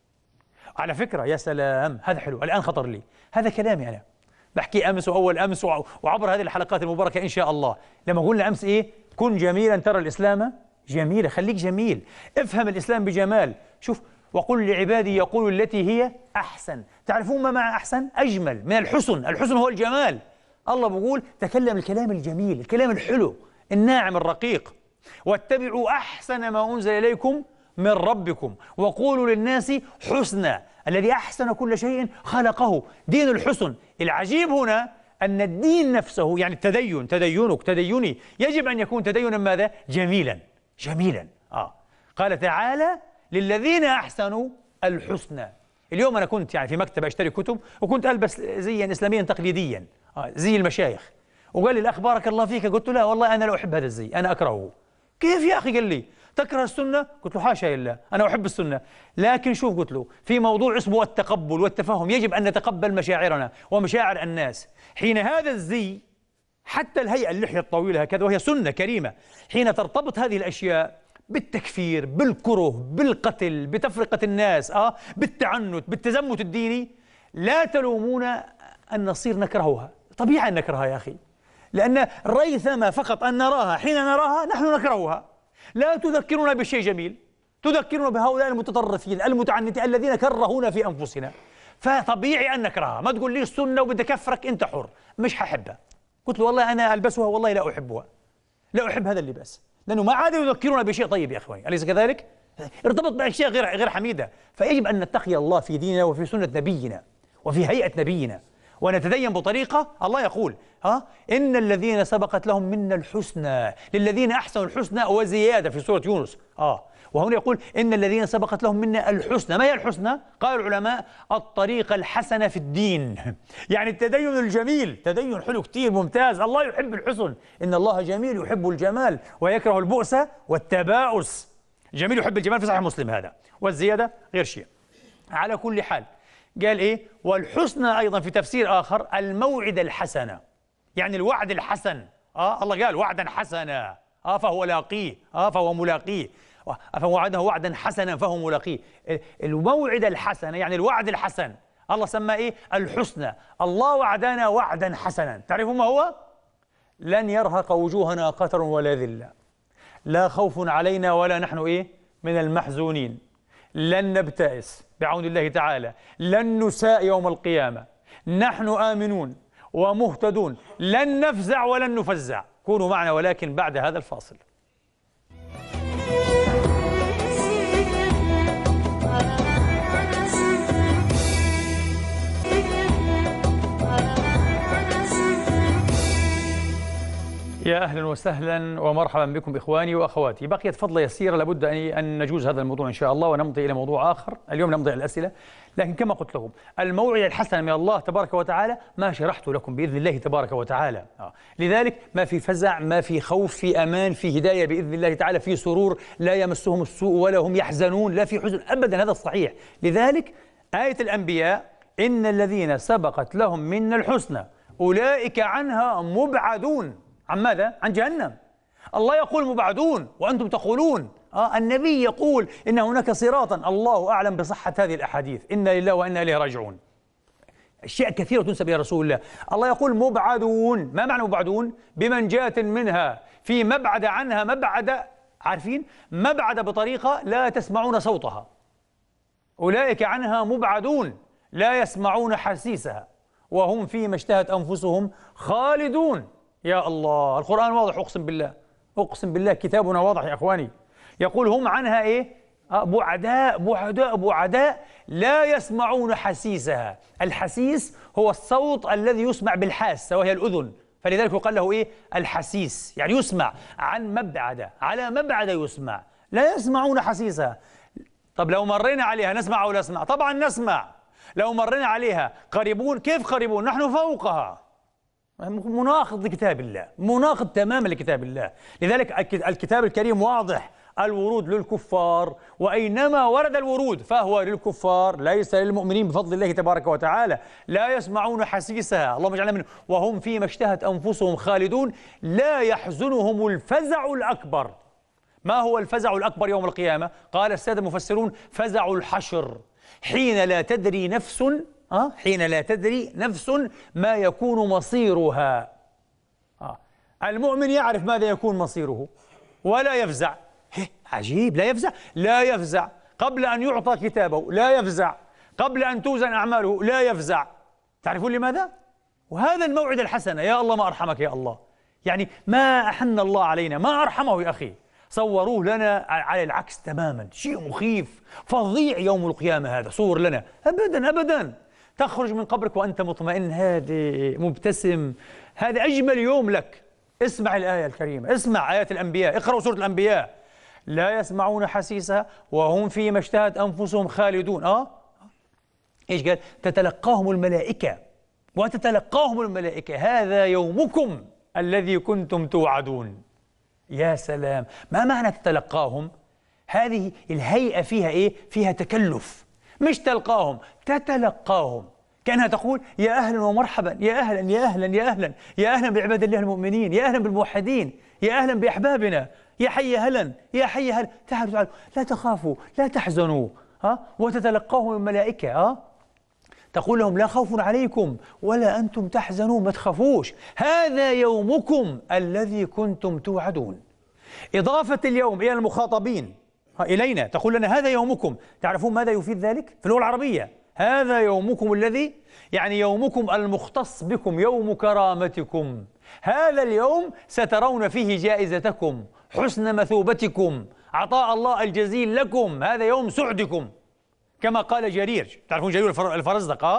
على فكرة يا سلام، هذا حلو، الآن خطر لي هذا كلامي أنا بحكي أمس وأول أمس وعبر هذه الحلقات المباركة إن شاء الله. لما قلنا أمس إيه؟ كن جميلا ترى الإسلام جميلا. خليك جميل، افهم الإسلام بجمال. شوف: وقل لعبادي يقولوا التي هي أحسن. تعرفون ما معنى أحسن؟ أجمل من الحسن. الحسن هو الجمال. الله بيقول: تكلم الكلام الجميل، الكلام الحلو الناعم الرقيق. واتبعوا أحسن ما أنزل إليكم من ربكم وقولوا للناس حسنا. الذي أحسن كل شيء خلقه، دين الحسن. العجيب هنا أن الدين نفسه، يعني التدين، تدينك تديني، يجب أن يكون تدينا ماذا؟ جميلا جميلا. آه. قال تعالى: للذين أحسنوا الحسنى. اليوم أنا كنت يعني في مكتبة أشتري كتب وكنت ألبس زيا إسلاميا تقليديا، آه. زي المشايخ. وقال لي الأخ بارك الله فيك. قلت له: لا والله أنا لا أحب هذا الزي، أنا أكرهه. كيف يا أخي؟ قال لي: تكره السنة؟ قلت له: حاشا لله، أنا أحب السنة. لكن شوف، قلت له في موضوع اسمه التقبل والتفاهم، يجب أن نتقبل مشاعرنا ومشاعر الناس. حين هذا الزي، حتى الهيئة، اللحية الطويلة هكذا وهي سنة كريمة، حين ترتبط هذه الأشياء بالتكفير، بالكره، بالقتل، بتفرقة الناس، آه بالتعنت، بالتزمت الديني، لا تلومونا أن نصير نكرهها. طبيعي أن نكرهها يا أخي، لأن ريثما فقط أن نراها، حين نراها نحن نكرهها. لا تذكرنا بشيء جميل، تذكرنا بهؤلاء المتطرفين المتعنتين الذين كرهونا في أنفسنا. فطبيعي أن نكرهها. ما تقول لي السنة وبدي أكفرك، أنت حر، مش ححبها. قلت له: والله أنا ألبسها والله لا أحبها، لا أحب هذا اللباس، لأنه ما عاد يذكرنا بشيء طيب يا أخواني، أليس كذلك؟ ارتبط بأشياء غير غير حميدة. فيجب أن نتقي الله في ديننا وفي سنة نبينا وفي هيئة نبينا، ونتدين بطريقة. الله يقول: ها إن الذين سبقت لهم منا الحسنى، للذين أحسنوا الحسنى وزيادة في سورة يونس. آه وهنا يقول إن الذين سبقت لهم منا الحسنى. ما هي الحسنى؟ قال العلماء الطريقة الحسنة في الدين يعني التدين الجميل، تدين حلو كتير ممتاز. الله يحب الحسن، إن الله جميل يحب الجمال ويكره البؤس والتباؤس. جميل يحب الجمال في صحيح مسلم هذا، والزيادة غير شيء. على كل حال قال إيه؟ والحسنى أيضا في تفسير آخر الموعد الحسنة، يعني الوعد الحسن. آه الله قال وعدا حسنا، آه فهو لاقيه، آه فهو ملاقيه، فوعده وعدا حسنا فهو ملاقيه. الموعد الحسن يعني الوعد الحسن، الله سمى إيه؟ الحسنى. الله وعدنا وعدا حسنا، تعرفون ما هو؟ لن يرهق وجوهنا قتر ولا ذلة، لا خوف علينا ولا نحن إيه؟ من المحزونين، لن نبتئس بعون الله تعالى، لن نساء يوم القيامة، نحن آمنون ومهتدون، لن نفزع ولن نفزع. كونوا معنا ولكن بعد هذا الفاصل. يا أهلا وسهلا ومرحبا بكم إخواني وأخواتي. بقيت فضلة يسيرة لابد أن نجوز هذا الموضوع إن شاء الله ونمضي إلى موضوع آخر. اليوم نمضي الأسئلة، لكن كما قلت لكم الموعد الحسن من الله تبارك وتعالى ما شرحت لكم بإذن الله تبارك وتعالى. آه. لذلك ما في فزع، ما في خوف، في أمان، في هداية بإذن الله تعالى، في سرور لا يمسهم السوء ولا هم يحزنون، لا في حزن أبدا، هذا الصحيح. لذلك آية الأنبياء إن الذين سبقت لهم منا الحسنى أولئك عنها مبعدون. عن ماذا؟ عن جهنم. الله يقول مبعدون وأنتم تقولون. آه النبي يقول إن هناك صراطا، الله أعلم بصحة هذه الأحاديث، إنا لله وإنا إليه راجعون. أشياء كثيرة تنسب إلى رسول الله. الله يقول مبعدون. ما معنى مبعدون؟ بمنجاة منها، في مبعد عنها، مبعد، عارفين؟ مبعد بطريقة لا تسمعون صوتها. أولئك عنها مبعدون لا يسمعون حسيسها وهم فيما اشتهت أنفسهم خالدون. يا الله، القرآن واضح، أقسم بالله، أقسم بالله كتابنا واضح يا أخواني. يقول هم عنها إيه؟ بعداء بعداء بعداء لا يسمعون حسيسها. الحسيس هو الصوت الذي يسمع بالحاسة وهي الأذن، فلذلك يقال له إيه؟ الحسيس، يعني يسمع عن مبعد، على مبعد يسمع، لا يسمعون حسيسها. طب لو مرينا عليها نسمع أو لا نسمع؟ طبعا نسمع. لو مرينا عليها قريبون، كيف قريبون؟ نحن فوقها. مناقض لكتاب الله، مناقض تماما لكتاب الله. لذلك الكتاب الكريم واضح، الورود للكفار، وأينما ورد الورود فهو للكفار ليس للمؤمنين بفضل الله تبارك وتعالى. لا يسمعون حسيسها، اللهم اجعلنا منهم، وهم فيما اشتهت أنفسهم خالدون لا يحزنهم الفزع الأكبر. ما هو الفزع الأكبر يوم القيامة؟ قال السادة المفسرون فزع الحشر، حين لا تدري نفس أه؟ حين لا تدري نفس ما يكون مصيرها. أه؟ المؤمن يعرف ماذا يكون مصيره ولا يفزع. عجيب، لا يفزع، لا يفزع قبل أن يعطى كتابه، لا يفزع قبل أن توزن أعماله، لا يفزع. تعرفون لماذا؟ وهذا الموعد الحسن. يا الله ما أرحمك يا الله، يعني ما أحن الله علينا، ما أرحمه يا أخي. صوروه لنا على العكس تماما، شيء مخيف فظيع يوم القيامة. هذا صور لنا أبدا أبدا. تخرج من قبرك وأنت مطمئن هادئ مبتسم، هذا أجمل يوم لك. اسمع الآية الكريمة، اسمع آيات الأنبياء، اقرأوا سورة الأنبياء. لا يسمعون حسيسها وهم فيما اشتهت أنفسهم خالدون. آه إيش قال؟ تتلقاهم الملائكة، وتتلقاهم الملائكة هذا يومكم الذي كنتم توعدون. يا سلام، ما معنى تتلقاهم؟ هذه الهيئة فيها إيه؟ فيها تكلف، مش تلقاهم، تتلقاهم، كأنها تقول يا أهلا ومرحبا، يا أهلا يا أهلا يا أهلا يا أهلا بعباد الله المؤمنين، يا أهلا بالموحدين، يا أهلا بأحبابنا، يا حي هلا يا حي هلا، تعالوا تعالوا، لا تخافوا لا تحزنوا. ها؟ وتتلقاهم الملائكة، ها؟ تقول لهم لا خوف عليكم ولا أنتم تحزنون، ما تخافوش، هذا يومكم الذي كنتم توعدون. إضافة اليوم إلى المخاطبين إلينا، تقول لنا هذا يومكم. تعرفون ماذا يفيد ذلك في اللغة العربية؟ هذا يومكم الذي، يعني يومكم المختص بكم، يوم كرامتكم. هذا اليوم سترون فيه جائزتكم، حسن مثوبتكم، عطاء الله الجزيل لكم، هذا يوم سعدكم. كما قال جرير، تعرفون جرير الفرزدق، آه؟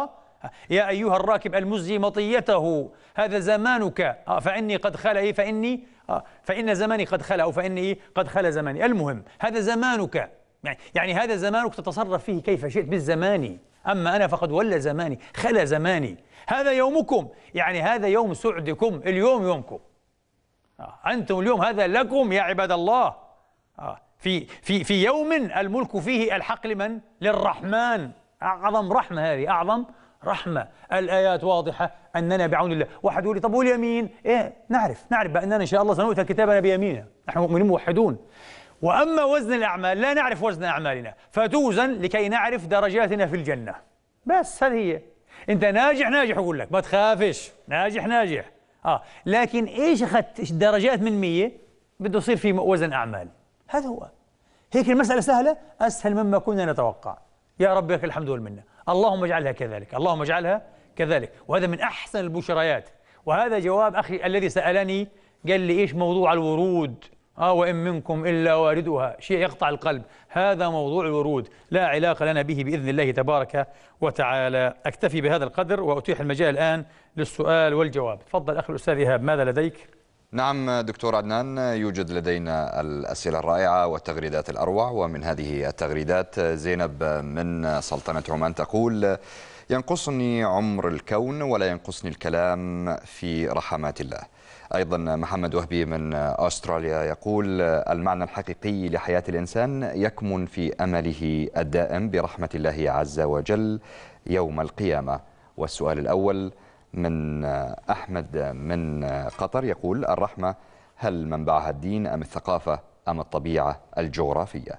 يا أيها الراكب المزي مطيته هذا زمانك فإني قد خلا إيه فإني فإن زماني قد خلا أو فإني قد خلا زماني. المهم هذا زمانك، يعني يعني هذا زمانك تتصرف فيه كيف شئت بالزمان، أما أنا فقد ولى زماني خلا زماني. هذا يومكم، يعني هذا يوم سعدكم، اليوم يومكم أنتم، اليوم هذا لكم يا عباد الله. في في في يوم الملك فيه الحق لمن؟ للرحمن. أعظم رحمة هذه، أعظم رحمة. الآيات واضحة أننا بعون الله. واحد يقول لي طب واليمين؟ إيه نعرف نعرف بأننا إن شاء الله سنؤتى كتابنا بيمينه، نحن مؤمنين موحدون. وأما وزن الأعمال لا نعرف وزن أعمالنا، فتوزن لكي نعرف درجاتنا في الجنة. بس هذه هي. أنت ناجح ناجح أقول لك ما تخافش، ناجح ناجح. آه لكن إيش أخذت درجات من مية؟ بده يصير في وزن أعمال. هذا هو. هيك المسألة سهلة، أسهل مما كنا نتوقع. يا رب لك الحمد والمنة. اللهم اجعلها كذلك، اللهم اجعلها كذلك. وهذا من أحسن البشريات. وهذا جواب أخي الذي سألني قال لي إيش موضوع الورود؟ آه وإن منكم إلا واردها، شيء يقطع القلب. هذا موضوع الورود لا علاقة لنا به بإذن الله تبارك وتعالى. أكتفي بهذا القدر وأتيح المجال الآن للسؤال والجواب. تفضل أخي الأستاذ إيهاب، ماذا لديك؟ نعم دكتور عدنان، يوجد لدينا الأسئلة الرائعة والتغريدات الأروع، ومن هذه التغريدات زينب من سلطنة عمان تقول: ينقصني عمر الكون ولا ينقصني الكلام في رحمات الله. أيضا محمد وهبي من أستراليا يقول: المعنى الحقيقي لحياة الإنسان يكمن في أمله الدائم برحمة الله عز وجل يوم القيامة. والسؤال الأول من أحمد من قطر يقول: الرحمة هل منبعها الدين أم الثقافة أم الطبيعة الجغرافية؟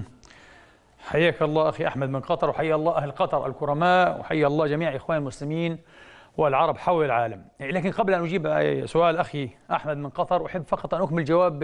حياك الله أخي أحمد من قطر، وحيا الله أهل قطر الكرماء، وحيا الله جميع إخوان المسلمين والعرب حول العالم. لكن قبل أن أجيب سؤال أخي أحمد من قطر، أحب فقط أن أكمل جواب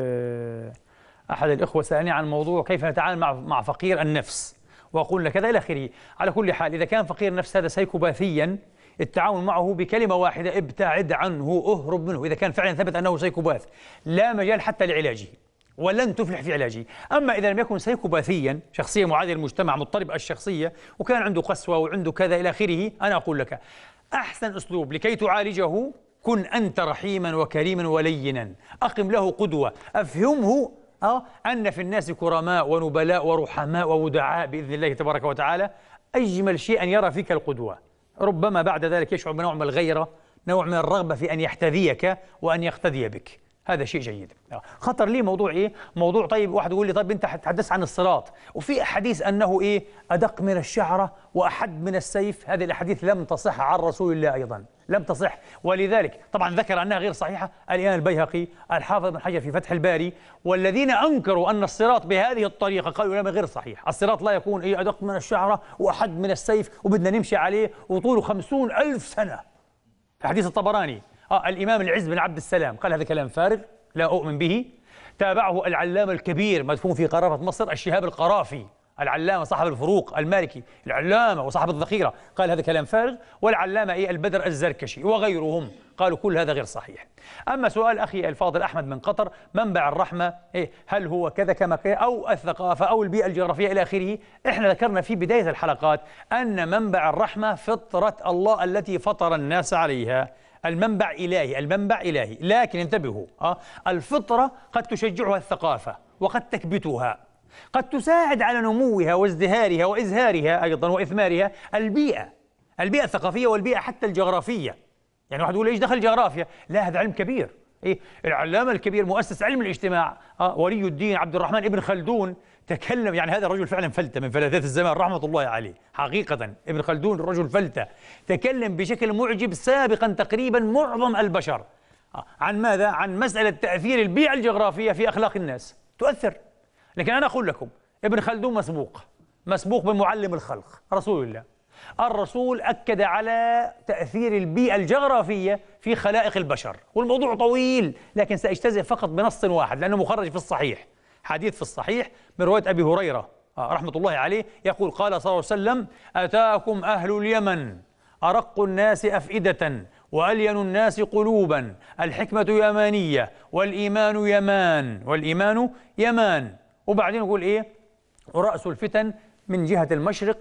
أحد الإخوة سألني عن موضوع كيف نتعامل مع مع فقير النفس، وأقول لك كذا إلى آخره. على كل حال، إذا كان فقير النفس هذا سيكوباثيا، التعامل معه بكلمة واحدة: ابتعد عنه، اهرب منه. إذا كان فعلا ثبت أنه سيكوباث لا مجال حتى لعلاجه، ولن تفلح في علاجه. أما إذا لم يكن سيكوباثيا، شخصية معادية للمجتمع، مضطرب الشخصية، وكان عنده قسوة وعنده كذا إلى آخره، أنا أقول لك أحسن أسلوب لكي تعالجه: كن أنت رحيما وكريما ولينا، أقم له قدوة، أفهمه أه أن في الناس كرماء ونبلاء ورحماء وودعاء بإذن الله تبارك وتعالى. أجمل شيء أن يرى فيك القدوة، ربما بعد ذلك يشعر بنوع من الغيرة، نوع من الرغبة في أن يحتذيك وأن يقتدي بك. هذا شيء جيد. خطر لي موضوع إيه؟ موضوع طيب واحد يقول لي طيب أنت تحدثت عن الصراط، وفي أحاديث أنه إيه؟ أدق من الشعرة وأحد من السيف. هذه الأحاديث لم تصح عن رسول الله أيضا، لم تصح. ولذلك طبعا ذكر أنها غير صحيحة الإمام البيهقي، الحافظ بن حجر في فتح الباري. والذين أنكروا أن الصراط بهذه الطريقة قالوا لا، غير صحيح. الصراط لا يكون إيه؟ أدق من الشعرة وأحد من السيف وبدنا نمشي عليه وطوله خمسون ألف سنة. في حديث الطبراني آه الإمام العز بن عبد السلام قال هذا كلام فارغ لا أؤمن به. تابعه العلامة الكبير مدفون في قرافة مصر الشهاب القرافي، العلامة صاحب الفروق المالكي، العلامة وصاحب الذخيرة، قال هذا كلام فارغ. والعلامة إيه؟ البدر الزركشي وغيرهم قالوا كل هذا غير صحيح. أما سؤال أخي الفاضل أحمد من قطر: منبع الرحمة إيه؟ هل هو كذا كما قيل أو الثقافة أو البيئة الجغرافية إلى آخره؟ إحنا ذكرنا في بداية الحلقات أن منبع الرحمة فطرة الله التي فطر الناس عليها. المنبع إلهي، المنبع إلهي. لكن انتبهوا، آه الفطرة قد تشجعها الثقافة وقد تكبتها، قد تساعد على نموها وازدهارها وإزهارها أيضا وإثمارها البيئة، البيئة الثقافية والبيئة حتى الجغرافية. يعني واحد يقول إيش دخل جغرافيا؟ لا، هذا علم كبير. إيه؟ العلامة الكبير مؤسس علم الاجتماع آه ولي الدين عبد الرحمن ابن خلدون تكلم، يعني هذا الرجل فعلا فلتة من فلتات الزمان رحمة الله عليه، حقيقة ابن خلدون رجل فلتة، تكلم بشكل معجب سابقا تقريبا معظم البشر آه عن ماذا؟ عن مسألة تأثير البيئة الجغرافية في أخلاق الناس، تؤثر. لكن أنا أقول لكم ابن خلدون مسبوق، مسبوق بمعلم الخلق رسول الله. الرسول أكد على تأثير البيئة الجغرافية في خلائق البشر، والموضوع طويل لكن سأجتزئ فقط بنص واحد لأنه مخرج في الصحيح، حديث في الصحيح من رواية أبي هريرة رحمة الله عليه يقول: قال صلى الله عليه وسلم: أتاكم أهل اليمن أرق الناس أفئدة وألين الناس قلوبا، الحكمة يمانية والإيمان يمان، والإيمان يمان. وبعدين يقول إيه؟ ورأس الفتن من جهة المشرق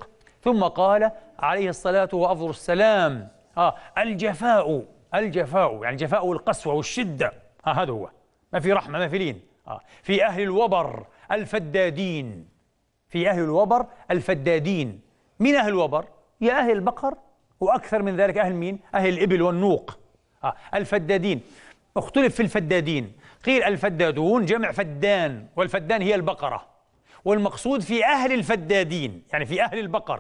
ثم قال عليه الصلاة وأفضل السلام آه الجفاء الجفاء يعني جفاء القسوة والشدة، آه هذا هو، ما في رحمة ما في لين. آه في أهل الوبر الفدادين، في أهل الوبر الفدادين. من أهل الوبر؟ يا أهل البقر، وأكثر من ذلك أهل مين؟ أهل الإبل والنوق. آه الفدادين. اختلف في الفدادين، قيل الفدادون جمع فدان، والفدان هي البقرة، والمقصود في أهل الفدادين يعني في أهل البقر.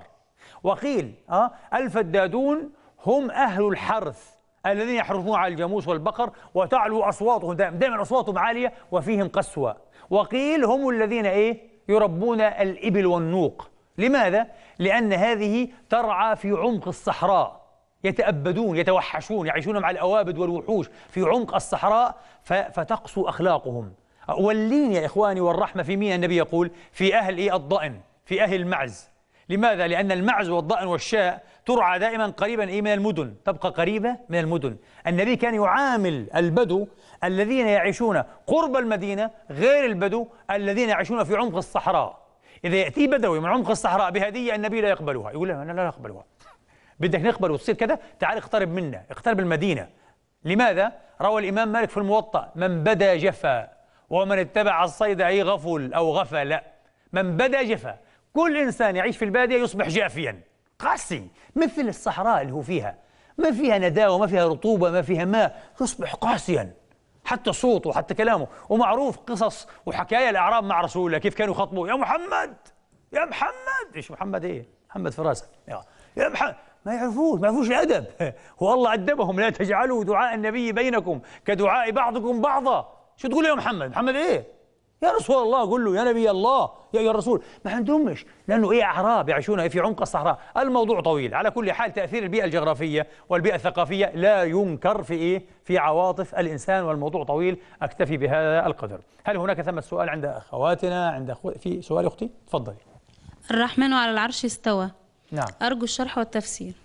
وقيل آه الفدادون هم أهل الحرث الذين يحرثون على الجاموس والبقر وتعلو أصواتهم دائما دائما أصواتهم عالية وفيهم قسوة. وقيل هم الذين إيه يربون الإبل والنوق. لماذا؟ لأن هذه ترعى في عمق الصحراء، يتأبدون يتوحشون يعيشون مع الأوابد والوحوش في عمق الصحراء فتقسو أخلاقهم. واللين يا إخواني والرحمة في مين النبي يقول؟ في أهل إيه الضأن، في أهل المعز. لماذا؟ لأن المعز والضأن والشاء ترعى دائما قريبا إيه من المدن، تبقى قريبة من المدن. النبي كان يعامل البدو الذين يعيشون قرب المدينة غير البدو الذين يعيشون في عمق الصحراء. إذا يأتي بدوي من عمق الصحراء بهدية النبي لا يقبلها، يقول له أنا لا أقبلها، بدك نقبل وتصير كذا، تعال اقترب منا، اقترب المدينة. لماذا؟ روى الإمام مالك في الموطأ: من بدا جفا ومن اتبع الصيد أي غفل أو غفل. من بدا جفا، كل إنسان يعيش في البادية يصبح جافيا قاسي مثل الصحراء اللي هو فيها، ما فيها نداوة ما فيها رطوبة ما فيها ماء، يصبح قاسيا حتى صوته وحتى كلامه. ومعروف قصص وحكايا الأعراب مع رسول الله كيف كانوا يخاطبوا: يا محمد يا محمد. إيش محمد إيه؟ محمد فراسة. يا محمد، ما يعرفوش ما يعرفوش الأدب. هو الله أدبهم: لا تجعلوا دعاء النبي بينكم كدعاء بعضكم بعضا. شو تقول يا محمد؟ محمد إيه؟ يا رسول الله. قول له يا نبي الله يا يا رسول. ما عندهمش، لأنه إيه أعراب يعيشون في عمق الصحراء. الموضوع طويل. على كل حال تأثير البيئة الجغرافية والبيئة الثقافية لا ينكر في إيه في عواطف الإنسان، والموضوع طويل. أكتفي بهذا القدر. هل هناك ثمة سؤال عند أخواتنا؟ عند أخو... في سؤال أختي تفضلي. الرحمن على العرش استوى. نعم. أرجو الشرح والتفسير.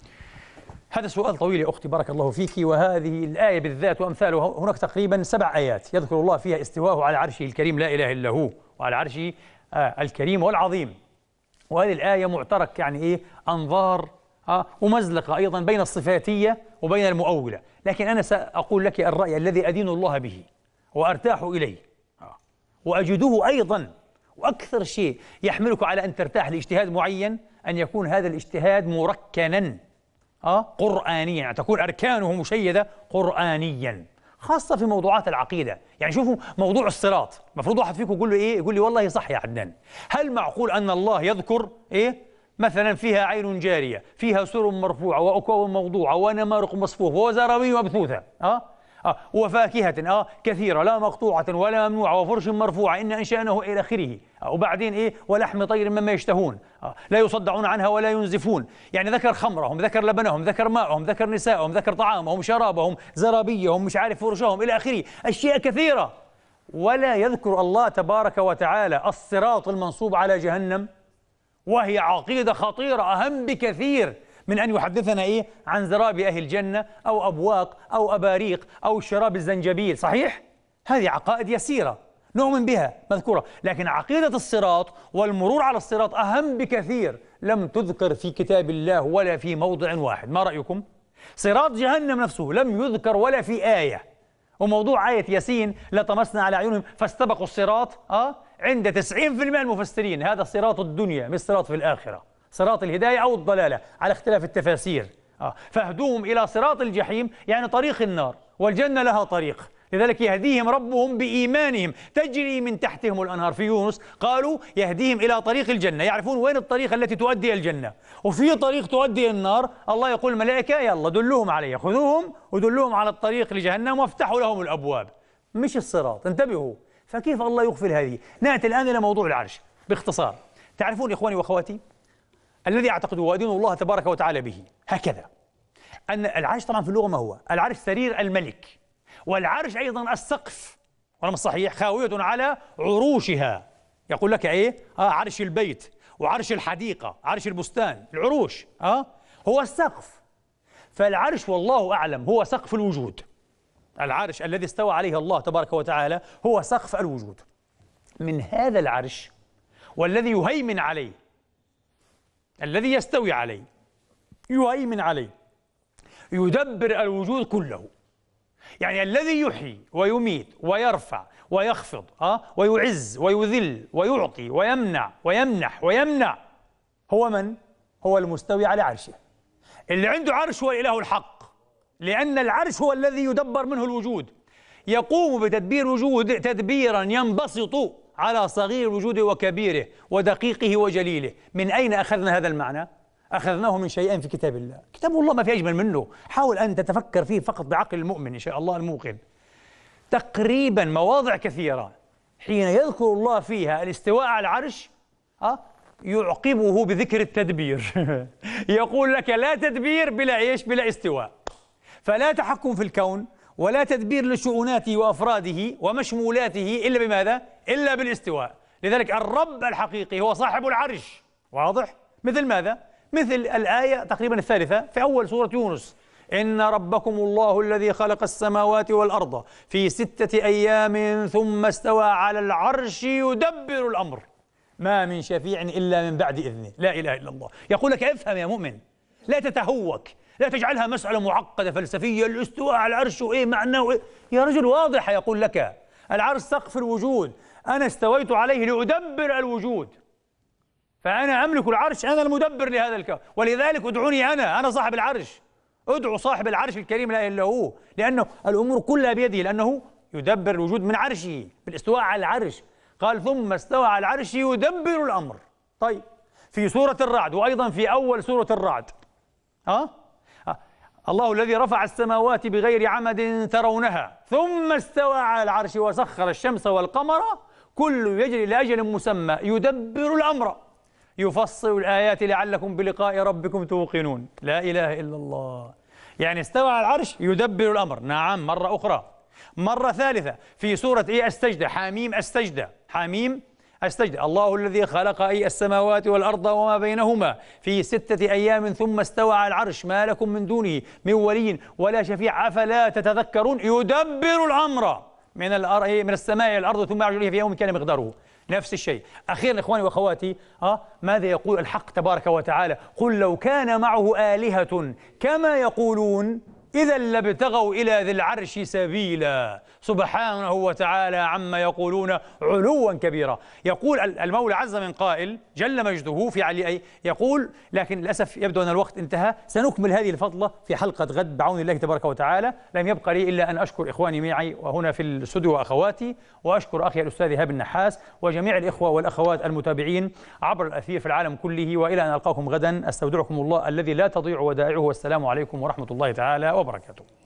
هذا سؤال طويل يا أختي، بارك الله فيك. وهذه الآية بالذات وأمثالها هناك تقريبا سبع آيات يذكر الله فيها استواءه على عرشه الكريم لا إله إلا هو، وعلى عرشه آه الكريم والعظيم. وهذه الآية معترك يعني إيه أنظار آه ومزلقة أيضا بين الصفاتية وبين المؤولة. لكن أنا سأقول لك الرأي الذي أدين الله به وأرتاح إليه آه وأجده أيضا. وأكثر شيء يحملك على أن ترتاح لاجتهاد معين أن يكون هذا الاجتهاد مركنا آه قرآنيا، يعني تكون أركانه مشيدة قرآنيا، خاصة في موضوعات العقيدة. يعني شوفوا موضوع الصراط، المفروض واحد فيكم يقول له إيه؟ يقول لي والله صح يا عدنان، هل معقول أن الله يذكر إيه مثلا فيها عين جارية، فيها سرر مرفوعة وأكواب موضوعة ونمارق مصفوفة وزرابي مبثوثة آه آه وفاكهة آه كثيرة لا مقطوعة ولا ممنوعة وفرش مرفوعة إن أنشأناه إلى آخره آه وبعدين إيه ولحم طير مما يشتهون آه لا يصدعون عنها ولا ينزفون. يعني ذكر خمرهم، ذكر لبنهم، ذكر ماءهم، ذكر نسائهم، ذكر طعامهم، شرابهم، زرابيهم، مش عارف فرشهم إلى آخره، أشياء كثيرة. ولا يذكر الله تبارك وتعالى الصراط المنصوب على جهنم، وهي عقيدة خطيرة أهم بكثير من أن يحدثنا إيه عن زراب أهل الجنة أو أبواق أو أباريق أو شراب الزنجبيل. صحيح؟ هذه عقائد يسيرة نؤمن بها مذكورة، لكن عقيدة الصراط والمرور على الصراط أهم بكثير، لم تذكر في كتاب الله ولا في موضع واحد. ما رأيكم؟ صراط جهنم نفسه لم يذكر ولا في آية. وموضوع آية ياسين لطمسنا على أعينهم فاستبقوا الصراط آه عند تسعين بالمئة المفسرين هذا صراط الدنيا مش صراط في الآخرة، صراط الهداية أو الضلالة على اختلاف التفاسير آه فاهدوهم إلى صراط الجحيم يعني طريق النار، والجنة لها طريق، لذلك يهديهم ربهم بإيمانهم تجري من تحتهم الأنهار. في يونس قالوا يهديهم إلى طريق الجنة، يعرفون وين الطريق التي تؤدي إلى الجنة، وفي طريق تؤدي إلى النار. الله يقول الملائكة يلا دلوهم عليه، خذوهم ودلوهم على الطريق لجهنم وافتحوا لهم الأبواب، مش الصراط. انتبهوا، فكيف الله يغفل هذه؟ نأتي الآن إلى موضوع العرش باختصار. تعرفون إخواني وأخواتي الذي أعتقد وأدين الله تبارك وتعالى به هكذا، أن العرش طبعا في اللغة ما هو؟ العرش سرير الملك، والعرش أيضا السقف، ولم صحيح خاوية على عروشها. يقول لك إيه؟ آه عرش البيت وعرش الحديقة، عرش البستان، العروش آه هو السقف. فالعرش والله أعلم هو سقف الوجود. العرش الذي استوى عليه الله تبارك وتعالى هو سقف الوجود. من هذا العرش والذي يهيمن عليه الذي يستوي عليه، يهيمن عليه، يدبر الوجود كله. يعني الذي يحيي ويميت ويرفع ويخفض أه؟ ويعز ويذل ويعطي ويمنع ويمنح ويمنع هو من؟ هو المستوي على عرشه، اللي عنده عرش هو الإله الحق، لأن العرش هو الذي يدبر منه الوجود، يقوم بتدبير وجود تدبيرا ينبسط على صغير الوجود وكبيره ودقيقه وجليله. من أين أخذنا هذا المعنى؟ أخذناه من شيئين في كتاب الله. كتاب الله ما في أجمل منه، حاول أن تتفكر فيه فقط بعقل المؤمن إن شاء الله الموقن. تقريبا مواضع كثيرة حين يذكر الله فيها الاستواء على العرش أه؟ يعقبه بذكر التدبير. يقول لك لا تدبير بلا إيش؟ بلا استواء. فلا تحكم في الكون ولا تدبير لشؤوناته وأفراده ومشمولاته إلا بماذا؟ إلا بالاستواء. لذلك الرب الحقيقي هو صاحب العرش. واضح؟ مثل ماذا؟ مثل الآية تقريبا الثالثة في أول سورة يونس: إن ربكم الله الذي خلق السماوات والأرض في ستة أيام ثم استوى على العرش يدبر الأمر ما من شفيع إلا من بعد إذنه. لا إله إلا الله. يقول لك افهم يا مؤمن، لا تتهوك، لا تجعلها مسألة معقدة فلسفية، الاستواء على العرش وإيه معناه وإيه؟ يا رجل واضح، يقول لك العرش سقف الوجود، أنا استويت عليه لأدبر الوجود، فأنا أملك العرش، أنا المدبر لهذا الكون، ولذلك ادعوني أنا، أنا صاحب العرش. ادعوا صاحب العرش الكريم لا إله إلا هو، لأنه الأمور كلها بيده، لأنه يدبر الوجود من عرشه بالاستواء على العرش. قال ثم استوى على العرش يدبر الأمر. طيب في سورة الرعد وأيضا في أول سورة الرعد أه؟ أه؟ الله الذي رفع السماوات بغير عمد ترونها ثم استوى على العرش وسخر الشمس والقمر كل يجري لأجل مسمى يدبر الأمر يفصل الآيات لعلكم بلقاء ربكم توقنون. لا إله إلا الله. يعني استوى على العرش يدبر الأمر. نعم، مرة أخرى، مرة ثالثة في سورة إيه السجدة، حاميم السجدة، حاميم السجدة: الله الذي خلق أي السماوات والأرض وما بينهما في ستة أيام ثم استوى على العرش ما لكم من دونه من ولي ولا شفيع أفلا تتذكرون يدبر الأمر من الأرض من السماء إلى الأرض ثم يعرج إليه في يوم كان مقداره. نفس الشيء. أخيرا إخواني وأخواتي، ها ماذا يقول الحق تبارك وتعالى؟ قل لو كان معه آلهة كما يقولون إذا لابتغوا إلى ذي العرش سبيلا سبحانه وتعالى عما يقولون علوا كبيرا. يقول المولى عز من قائل جل مجده في علي أي يقول، لكن للأسف يبدو أن الوقت انتهى، سنكمل هذه الفضلة في حلقة غد بعون الله تبارك وتعالى. لم يبقى لي إلا أن أشكر إخواني معي وهنا في الاستوديو وأخواتي، وأشكر أخي الأستاذ إيهاب النحاس وجميع الإخوة والأخوات المتابعين عبر الأثير في العالم كله، وإلى أن ألقاكم غدا أستودعكم الله الذي لا تضيع ودائعه، والسلام عليكم ورحمة الله تعالى وبركاته.